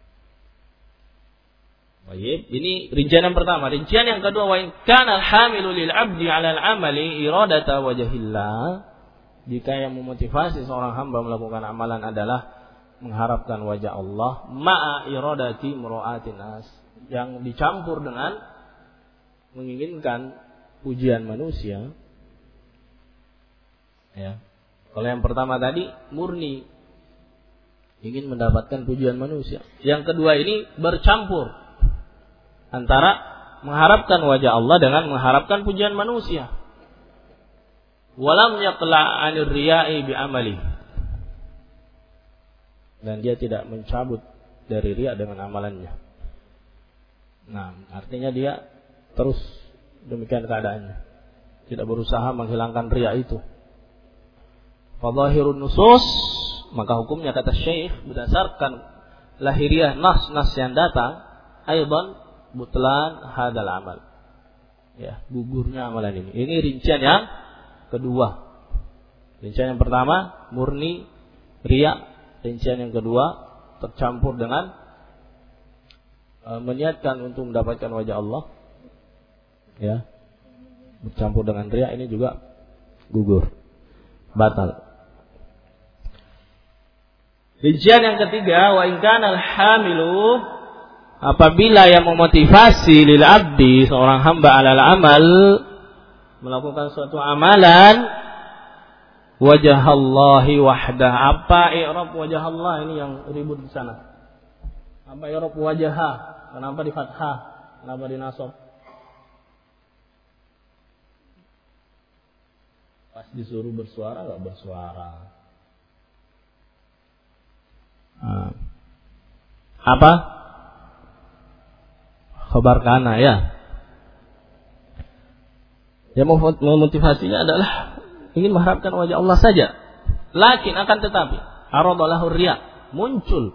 Baik, ini rincian yang pertama. Rincian yang kedua, wa in kana al-hamilu lil 'abdi 'ala al-'amali iradata wajhillah, jika yang memotivasi seorang hamba melakukan amalan adalah mengharapkan wajah Allah, ma'a iradati mura'atin nas, yang dicampur dengan menginginkan pujian manusia. Ya. Kalau yang pertama tadi murni ingin mendapatkan pujian manusia. Yang kedua ini bercampur antara mengharapkan wajah Allah dengan mengharapkan pujian manusia. Walam yaqla 'anil riya'i bi amali, dan dia tidak mencabut dari riya dengan amalannya. Nah, artinya dia terus demikian keadaannya, tidak berusaha menghilangkan riya itu. Fadhahirun nusus, maka hukumnya kata Syekh berdasarkan lahiriah nas-nas yang datang, aidan butlan hadal amal, ya, gugurnya amalan ini. Ini rincian yang kedua. Rincian yang pertama murni riya, rincian yang kedua tercampur dengan meniatkan untuk mendapatkan wajah Allah, ya, bercampur dengan riya, ini juga gugur, batal. Rincian yang ketiga, wa in kana al-hamilu, apabila yang memotivasi lil abdi, seorang hamba, alal amal, melakukan suatu amalan, wajah Allahi wahdah. Apa i'rab wajah Allah ini yang ribut di sana? Apa i'rab wajah? Kenapa di fathah? Kenapa di nasab? Pas disuruh bersuara enggak bersuara. Apa? Khabar kana, ya. Yang memotivasinya adalah ingin mengharapkan wajah Allah saja. Lakin akan tetapi aradallahu riya, muncul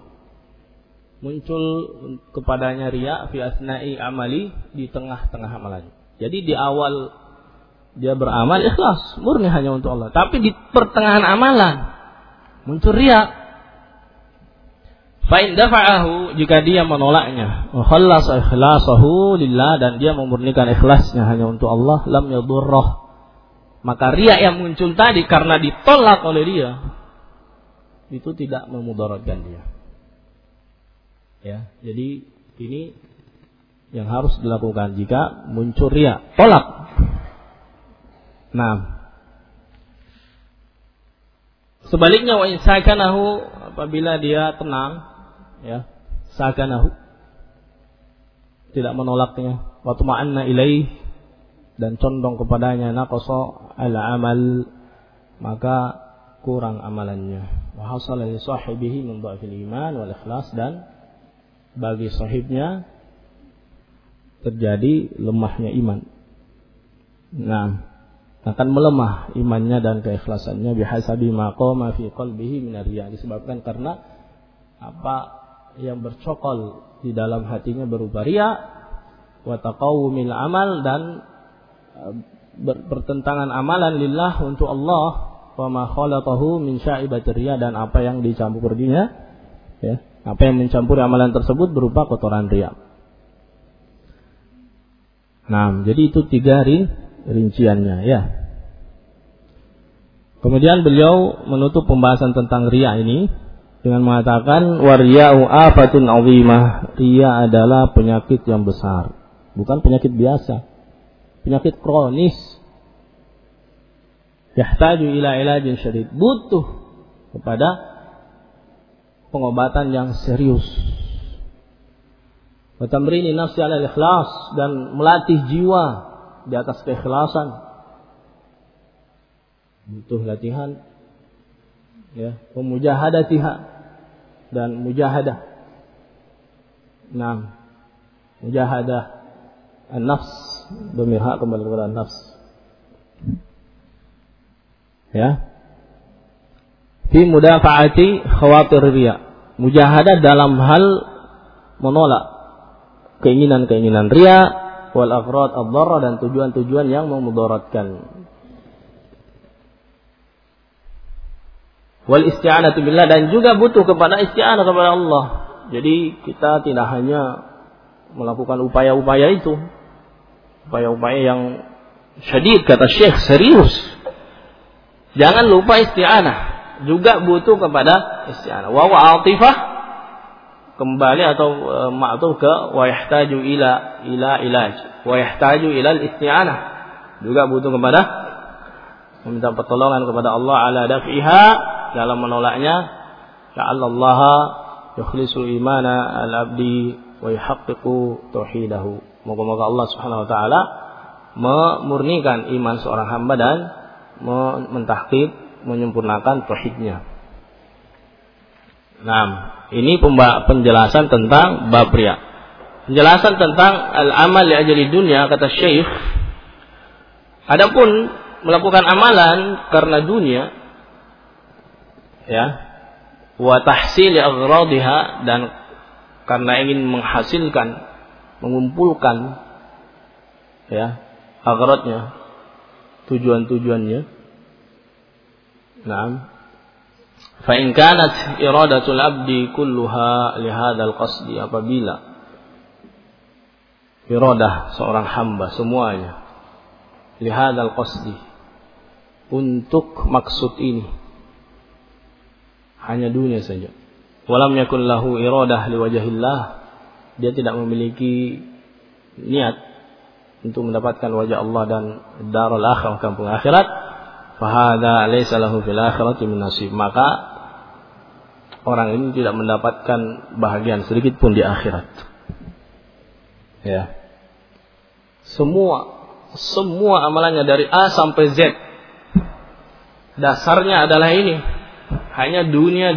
kepadanya riya fi asna'i amali, di tengah-tengah amalannya. Jadi di awal dia beramal ikhlas, murni hanya untuk Allah. Tapi di pertengahan amalan muncul riya. Fa in dafa'ahu, jika dia menolaknya, wa khallasa ikhlasahu lillah, dan dia memurnikan ikhlasnya hanya untuk Allah, lam yadurrah, maka riya yang muncul tadi karena ditolak oleh dia itu tidak memudaratkan dia. Ya, jadi ini yang harus dilakukan jika muncul riya, tolak. Nah, Sebaliknya wa in sakanahu, apabila dia tenang, ya, sakanahu, tidak menolaknya, wa tuma'anna ilaih, dan condong kepadanya, naqasa al-amal, maka kurang amalannya. Wa hasala li sahibihi min dha'fil iman wal ikhlas, dan bagi sahibnya terjadi lemahnya iman. Nah, akan melemah imannya dan keikhlasannya bihasabi ma qama fi qalbihi min riya, disebabkan karena apa yang bercokol di dalam hatinya berupa riya, wa taqawumil amal, dan bertentangan amalan lillah untuk Allah, wa ma khalatahu min sya'ibatir riya, dan apa yang dicampurinya, ya, apa yang mencampuri amalan tersebut berupa kotoran riya. Nah, jadi itu 3 rinciannya, ya. Kemudian beliau menutup pembahasan tentang riya ini dengan mengatakan wariya'u afatun 'azimah. Riya adalah penyakit yang besar, bukan penyakit biasa, penyakit kronis. Yahtaju ila ilajin syadid, butuh kepada pengobatan yang serius. Wa tamrini nafsi 'ala al-ikhlas, dan melatih jiwa di atas keikhlasan, butuh latihan, ya, mujahadatiha, dan mujahadah. Nah, mujahadah an-nafs, domirha kembali kepada nafs, ya, fi mudafa'ati khawatir riya, mujahadah dalam hal menolak keinginan-keinginan riya, wal aghrad ad-dharra, dan tujuan-tujuan yang memudaratkan. Wal isti'anatu billah, dan juga butuh kepada isti'anah kepada Allah. Jadi kita tidak hanya melakukan upaya-upaya itu, upaya-upaya yang syadid, kata Syekh, serius. Jangan lupa isti'anah, juga butuh kepada isti'anah. Wa atifah, kembali atau ma'tuf ke wa yahtaju ila ilaj, wa yahtaju ila al-isti'anah, juga butuh kepada meminta pertolongan kepada Allah ala daf'iha, dalam menolaknya. La'allallaha yukhlisu imana al-abdi wa yuhaqqiqu tauhidahu. Moga-moga Allah Subhanahu wa taala memurnikan iman seorang hamba dan mentahqiq, menyempurnakan tauhidnya. Nah, ini penjelasan tentang bab riya. Penjelasan tentang al-amal li ajli dunya, kata Syekh, adapun melakukan amalan karena dunia, ya, wa tahsil aghradiha, dan karena ingin menghasilkan, mengumpulkan, ya, aghradnya, tujuan-tujuannya. Naam. Fa in kanat iradatul abdi kulluha li hadzal qasdi, apabila iradah seorang hamba semuanya li hadzal qasdi, untuk maksud ini, hanya dunia saja. Walam yakul lahu iradah li wajhillah, dia tidak memiliki niat untuk mendapatkan wajah Allah dan darul akhirah, kampung akhirat, fa hadza laysa lahu fil akhirati min nasib, maka orang ini tidak mendapatkan bahagian sedikit pun di akhirat. Ya. Semua amalannya dari A sampai Z, dasarnya adalah ini. Hanya dunia.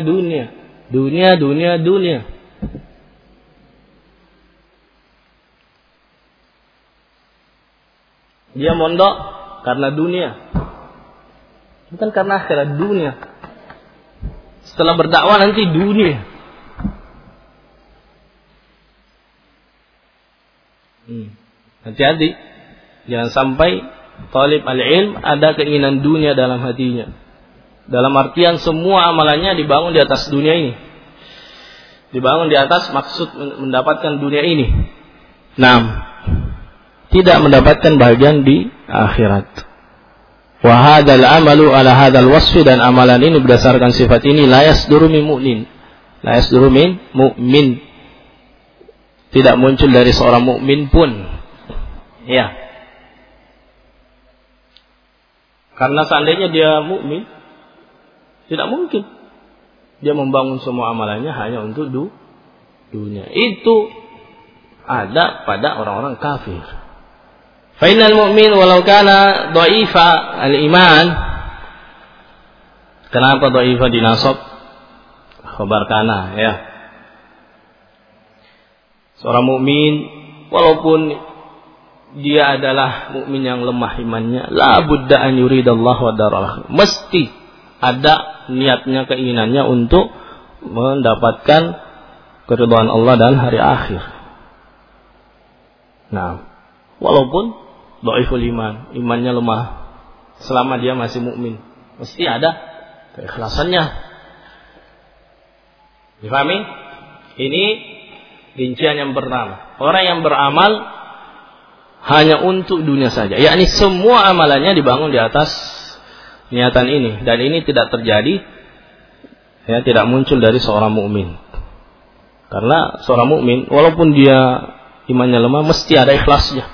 Dia mondok karena dunia, bukan karena akhirat, dunia. Setelah berdakwah nanti dunia. Hati-hati, jangan sampai talib al-ilm ada keinginan dunia dalam hatinya. Dalam artian semua amalannya dibangun di atas dunia ini, dibangun di atas maksud mendapatkan dunia ini. Nah, tidak mendapatkan bahagian di akhirat. Wa hadzal amalu ala hadzal wasfi, dan amalan ini berdasarkan sifat ini la yasduru min mu'min, tidak muncul dari seorang mukmin pun, ya. Karena seandainya dia mukmin, Tidak mungkin dia membangun semua amalannya hanya untuk dunia. Itu ada pada orang-orang kafir. Fa innal mu'min walau kana dha'ifa al-iman. Kenapa dha'ifa dinasab? Khabar kana, ya. Seorang mukmin walaupun dia adalah mukmin yang lemah imannya, la budda an yuridallahu wa daral akhir. Mesti ada niatnya, keinginannya untuk mendapatkan keridhaan Allah dan hari akhir. Nah, walaupun dhaiful iman, imannya lemah, selama dia masih mukmin, mesti ada keikhlasannya. Difahami? Ini rincian yang pertama. Orang yang beramal hanya untuk dunia saja, yakni semua amalannya dibangun di atas niatan ini, dan ini tidak terjadi, ya, tidak muncul dari seorang mukmin. Karena seorang mukmin walaupun dia imannya lemah mesti ada ikhlasnya.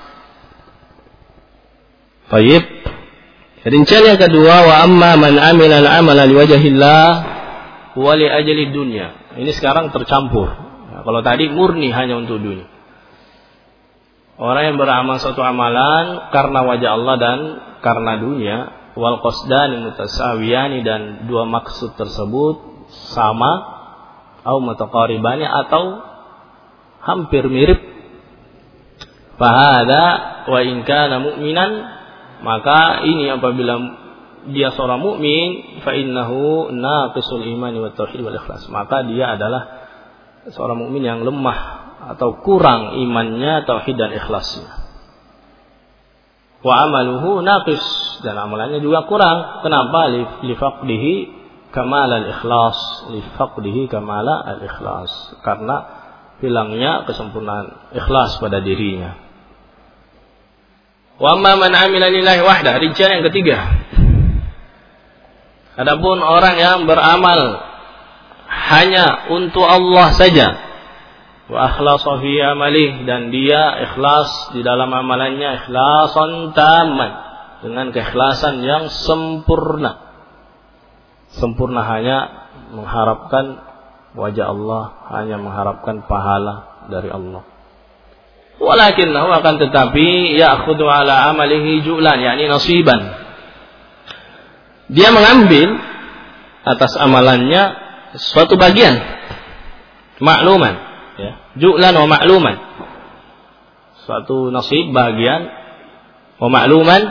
Baik. Rincian yang kedua, wa amma man amila al-amala liwajhillah wa li ajli dunya. Ini sekarang tercampur. Nah, kalau tadi murni hanya untuk dunia. Orang yang beramal suatu amalan karena wajah Allah dan karena dunia, wal qasdani mutasawiyani, dan dua maksud tersebut sama, atau mutaqaribani, atau hampir mirip. Fahada wa in kana mu'minan, maka ini apabila dia seorang mukmin, fa innahu naqisul iman wa tauhid wal ikhlas, maka dia adalah seorang mukmin yang lemah atau kurang imannya, tauhid dan ikhlasnya. Wa amaluhu naqis, dan amalannya juga kurang. Kenapa? Li faqdihi kamal al-ikhlas, li faqdihi kamal al-ikhlas, karena hilangnya kesempurnaan ikhlas pada dirinya. Wa amma man amila lillahi wahdah, rincian yang ketiga. Adapun orang yang beramal hanya untuk Allah saja, wa akhlasa fi amalih, dan dia ikhlas di dalam amalannya, ikhlasan tamman, dengan keikhlasan yang sempurna. Sempurna hanya mengharapkan wajah Allah, hanya mengharapkan pahala dari Allah. Walakinnahu, akan tetapi, ya'khudhu ala amalihi ju'lan, yakni nasiban. Dia mengambil atas amalannya suatu bagian, makluman, ya, ju'lan wa makluman, suatu nasib, bagian, wa makluman,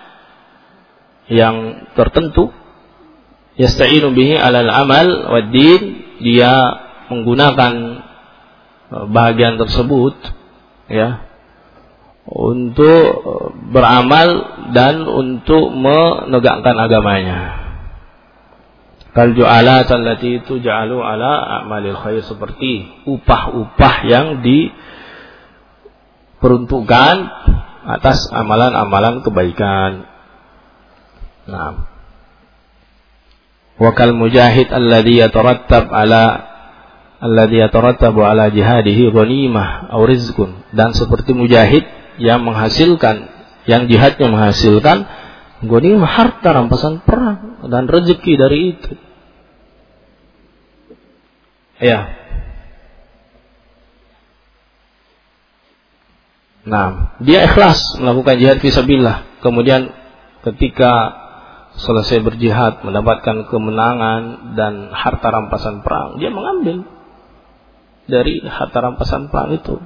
yang tertentu, yasta'inu bihi alal amal wa din, dia menggunakan bagian tersebut, ya, untuk beramal dan untuk menegakkan agamanya. Kal ju'alat allati tuj'alu ala a'malil khair, seperti upah-upah yang diperuntukkan atas amalan-amalan kebaikan. Nah, wa kal mujahid alladhi yatarattabu ala jihadihi ghanimah aw rizqun, dan seperti mujahid yang menghasilkan, yang jihadnya menghasilkan ghanimah, harta rampasan perang, dan rezeki dari itu. Ya. Nah, dia ikhlas melakukan jihad fisabilillah, kemudian ketika selesai berjihad mendapatkan kemenangan dan harta rampasan perang, dia mengambil dari harta rampasan perang itu.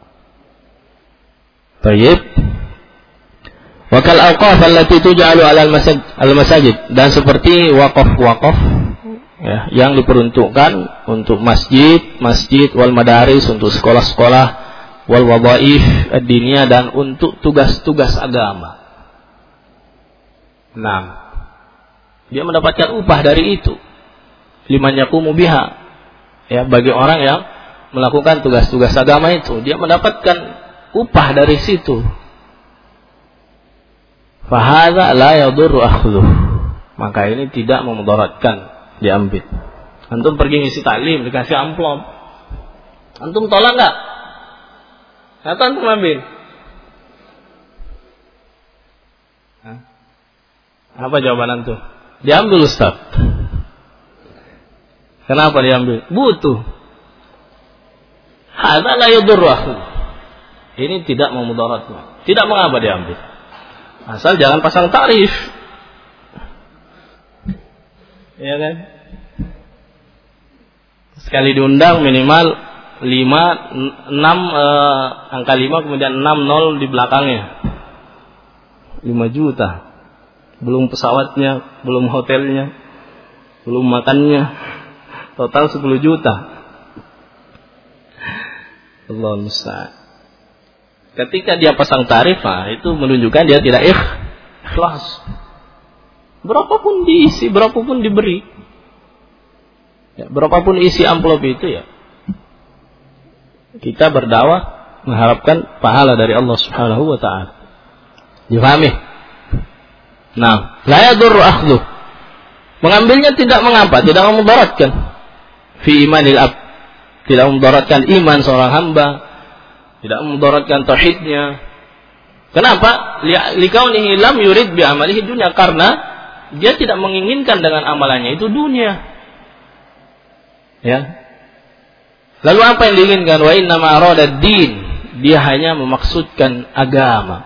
Baik. Wa kal awqaf allati tuj'alu 'ala al-masajid, dan seperti wakaf-wakaf, ya, yang diperuntukkan untuk masjid wal madaris, untuk sekolah-sekolah, wal wadhaif ad-diniyah, dan untuk tugas-tugas agama. Nah, dia mendapatkan upah dari itu. Liman yaqumu biha, ya, bagi orang yang melakukan tugas-tugas agama itu, dia mendapatkan upah dari situ. Fahadha la yadurru akhdhuh, maka ini tidak memudaratkan diambil. Antum pergi ngisi taklim, dikasih amplop, antum tolak enggak? Atau antum ambil? Apa jawaban antum? Diambil Ustaz. Kenapa diambil? Butuh. Hadza la yadurru akhu. Ini tidak memudaratkan. Tidak mengapa diambil. Asal jangan pasang tarif. Ya kan? Sekali diundang minimal 5, 6, angka 5 kemudian 6 0 di belakangnya. 5 juta. Belum pesawatnya, belum hotelnya, belum makannya. Total 10 juta. Allah musta'an. Ketika dia pasang tarif, itu menunjukkan dia tidak ikhlas. Berapapun diisi, berapapun diberi. Ya, berapapun isi amplop itu ya. Kita berdakwah mengharapkan pahala dari Allah Subhanahu wa taala. Difahami? Nah, la yadurru akhdhu. Mengambilnya tidak mengapa, tidak memudaratkan. Fi imanil ab. Tidak memudaratkan iman seorang hamba, tidak memudaratkan tauhidnya. Kenapa? Likaunihi lam yurid bi amalihi dunya, karena dia tidak menginginkan dengan amalannya itu dunia. Ya. Lalu apa yang diinginkan? Wa inna ma arada din. Dia hanya memaksudkan agama.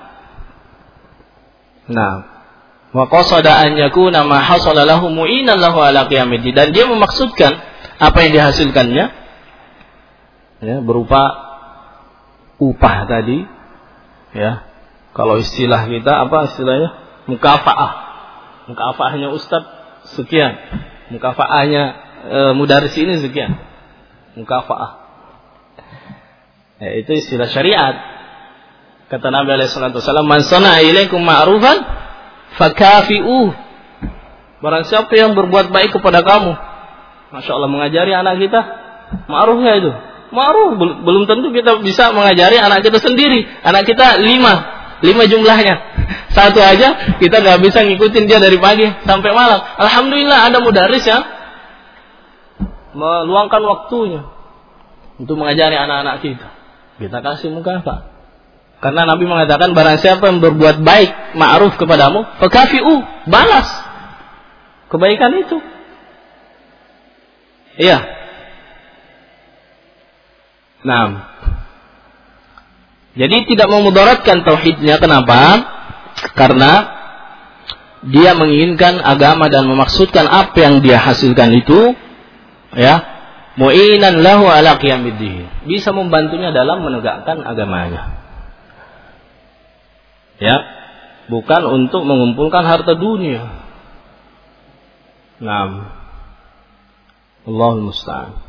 Nah, wa qasada an yakuna ma hasala lahu mu'inan lahu ala qiyamid. Dan dia memaksudkan apa yang dihasilkannya, ya, berupa upah tadi, ya. Kalau istilah kita apa istilahnya? Mukafaah. Mukafaahnya ustaz sekian. Mukafaahnya mudaris ini sekian. Mukafaah. Ya, itu istilah syariat. Kata Nabi alaihi salatu wasallam, "Man sana'a ilaikum ma'rufan fakafi'uh." Barang siapa yang berbuat baik kepada kamu, Masya Allah, mengajari anak kita ma'rufnya itu. Ma'ruf, belum tentu kita bisa mengajari anak kita sendiri. Anak kita 5 jumlahnya. Satu aja kita nggak bisa ngikutin dia dari pagi sampai malam. Alhamdulillah ada mudaris ya, meluangkan waktunya untuk mengajari anak-anak kita. Kita kasih mukafah. Karena Nabi mengatakan barang siapa yang berbuat baik ma'ruf kepadamu, fakafi'u, balas kebaikan itu. Iya. Nah, jadi tidak memudaratkan tauhidnya. Kenapa? Karena dia menginginkan agama dan memaksudkan apa yang dia hasilkan itu, ya, mu'inan lahu ala qiyamiddin, bisa membantunya dalam menegakkan agamanya. Ya, bukan untuk mengumpulkan harta dunia. Nah, Allahul musta'an.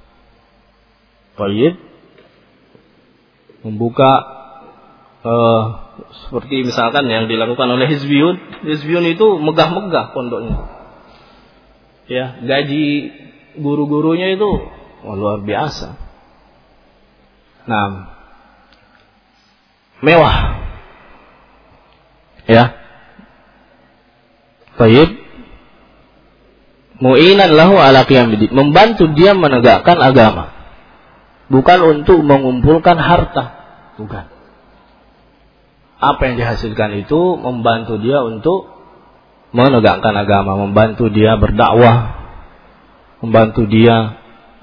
Baik, membuka seperti misalkan yang dilakukan oleh Hizbiyun. Hizbiyun itu megah-megah pondoknya. Ya, gaji guru-gurunya itu luar biasa. Nah, mewah. Ya. Baik. Mu'inan lahu ala qiyamiddin, membantu dia menegakkan agama. Bukan untuk mengumpulkan harta, bukan. Apa yang dihasilkan itu membantu dia untuk menegakkan agama, membantu dia berdakwah, membantu dia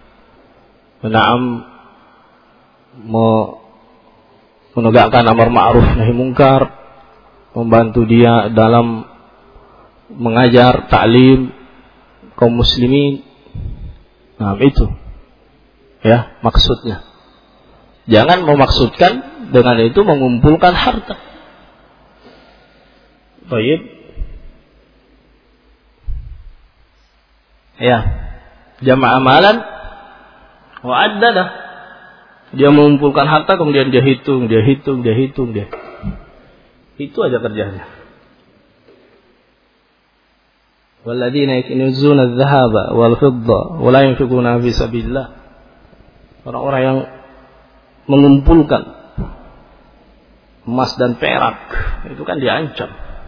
menegakkan amar ma'ruf nahi munkar, membantu dia dalam mengajar taklim kaum muslimin. Nah, itu ya maksudnya. Jangan memaksudkan dengan itu mengumpulkan harta. Baik. Ya, jamaah amalan wa addada. Dia mengumpulkan harta kemudian dia hitung. Itu aja kerjanya. Walladzina yakunuzuna adh-dhahaba wal fidda wa la yunfiquna fi sabilillah. Orang-orang yang mengumpulkan emas dan perak itu kan diancam.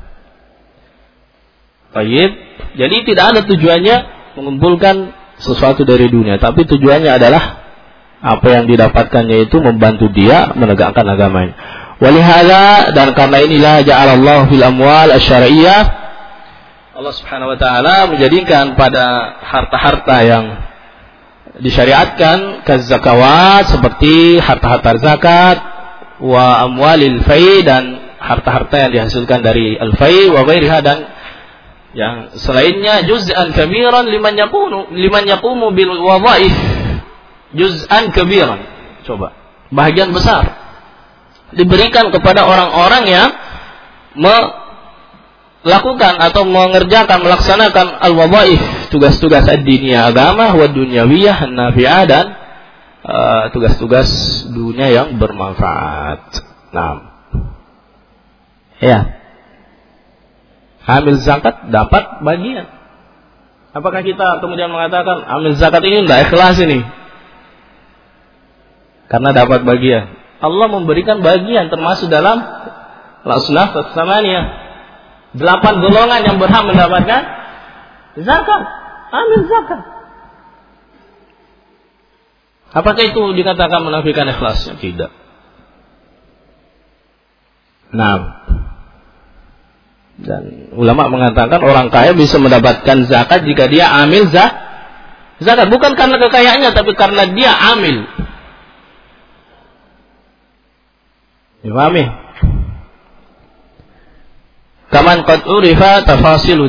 Baik, jadi tidak ada tujuannya mengumpulkan sesuatu dari dunia, tapi tujuannya adalah apa yang didapatkannya itu membantu dia menegakkan agamanya. Walihada, dan karena inilah ja'alallahu fil amwal asy-syar'iyyah, Allah Subhanahu wa taala menjadikan pada harta-harta yang disyariatkan kazakawat seperti harta-harta zakat wa amwalil fai dan harta-harta yang dihasilkan dari al-fai wa ghairiha dan yang selainnya juz'an kabiran liman yaqumu bil wadhaif juz'an kabiran coba bahagian besar diberikan kepada orang-orang yang melakukan atau mengerjakan melaksanakan al-wadhaif tugas-tugas ad-diniyah agama wa dunyawiyah nafi'ah dan tugas-tugas dunia yang bermanfaat. Nah. Ya. Amil zakat dapat bagian. Apakah kita kemudian mengatakan amil zakat ini tidak ikhlas ini? Karena dapat bagian. Allah memberikan bagian termasuk dalam al-asnaf as-samaniyah. 8 golongan yang berhak mendapatkan zakat. Amil zakat. Apakah itu dikatakan menafikan ikhlasnya? Tidak. Nah. Dan ulama mengatakan orang kaya bisa mendapatkan zakat jika dia amil zakat. Bukan karena kekayaannya, tapi karena dia amil. Dipahami? Kama qad urifa tafasilu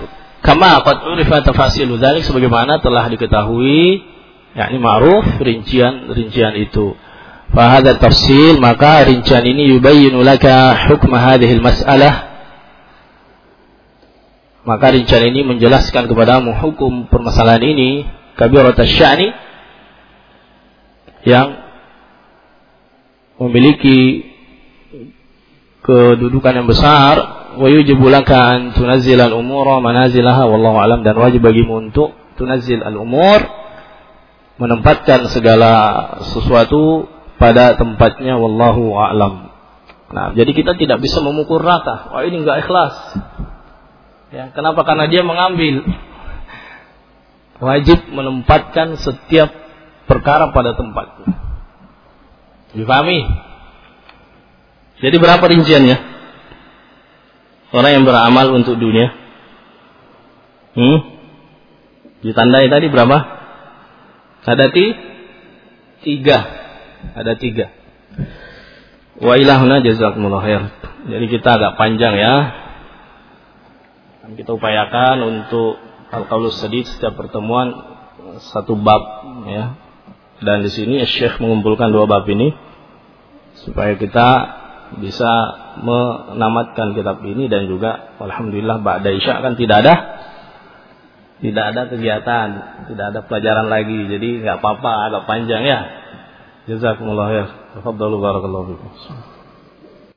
dzalik sebagaimana telah diketahui yakni ma'ruf rincian itu. Fa hadza tafsil maka rincian ini yubayyinu laka hukm hadhihi al-mas'alah. Maka rincian ini menjelaskan kepadamu hukum permasalahan ini kabiratus sya'ni yang memiliki kedudukan yang besar wa yujibu laka an tunazzil al-umura manazilaha wallahu alam dan wajib bagimu untuk tunazzil al-umur menempatkan segala sesuatu pada tempatnya wallahu a'lam. Nah, jadi kita tidak bisa memukul rata. Wah, ini enggak ikhlas. Ya, kenapa? Karena dia mengambil. Wajib menempatkan setiap perkara pada tempatnya. Dipahami? Jadi berapa rinciannya? Orang yang beramal untuk dunia. Ditandai tadi berapa? Ada 3. Ada 3. Wa ilahuna jazakumullah khair. Jadi kita agak panjang ya. Kita upayakan untuk al-qaulus sadid setiap pertemuan 1 bab ya. Dan di sini Syekh mengumpulkan 2 bab ini supaya kita bisa menamatkan kitab ini dan juga alhamdulillah ba'da isya kan tidak ada kegiatan, tidak ada pelajaran lagi. Jadi enggak apa-apa agak panjang ya. Jazakumullah khair. Tafadhalu barakallahu fikum.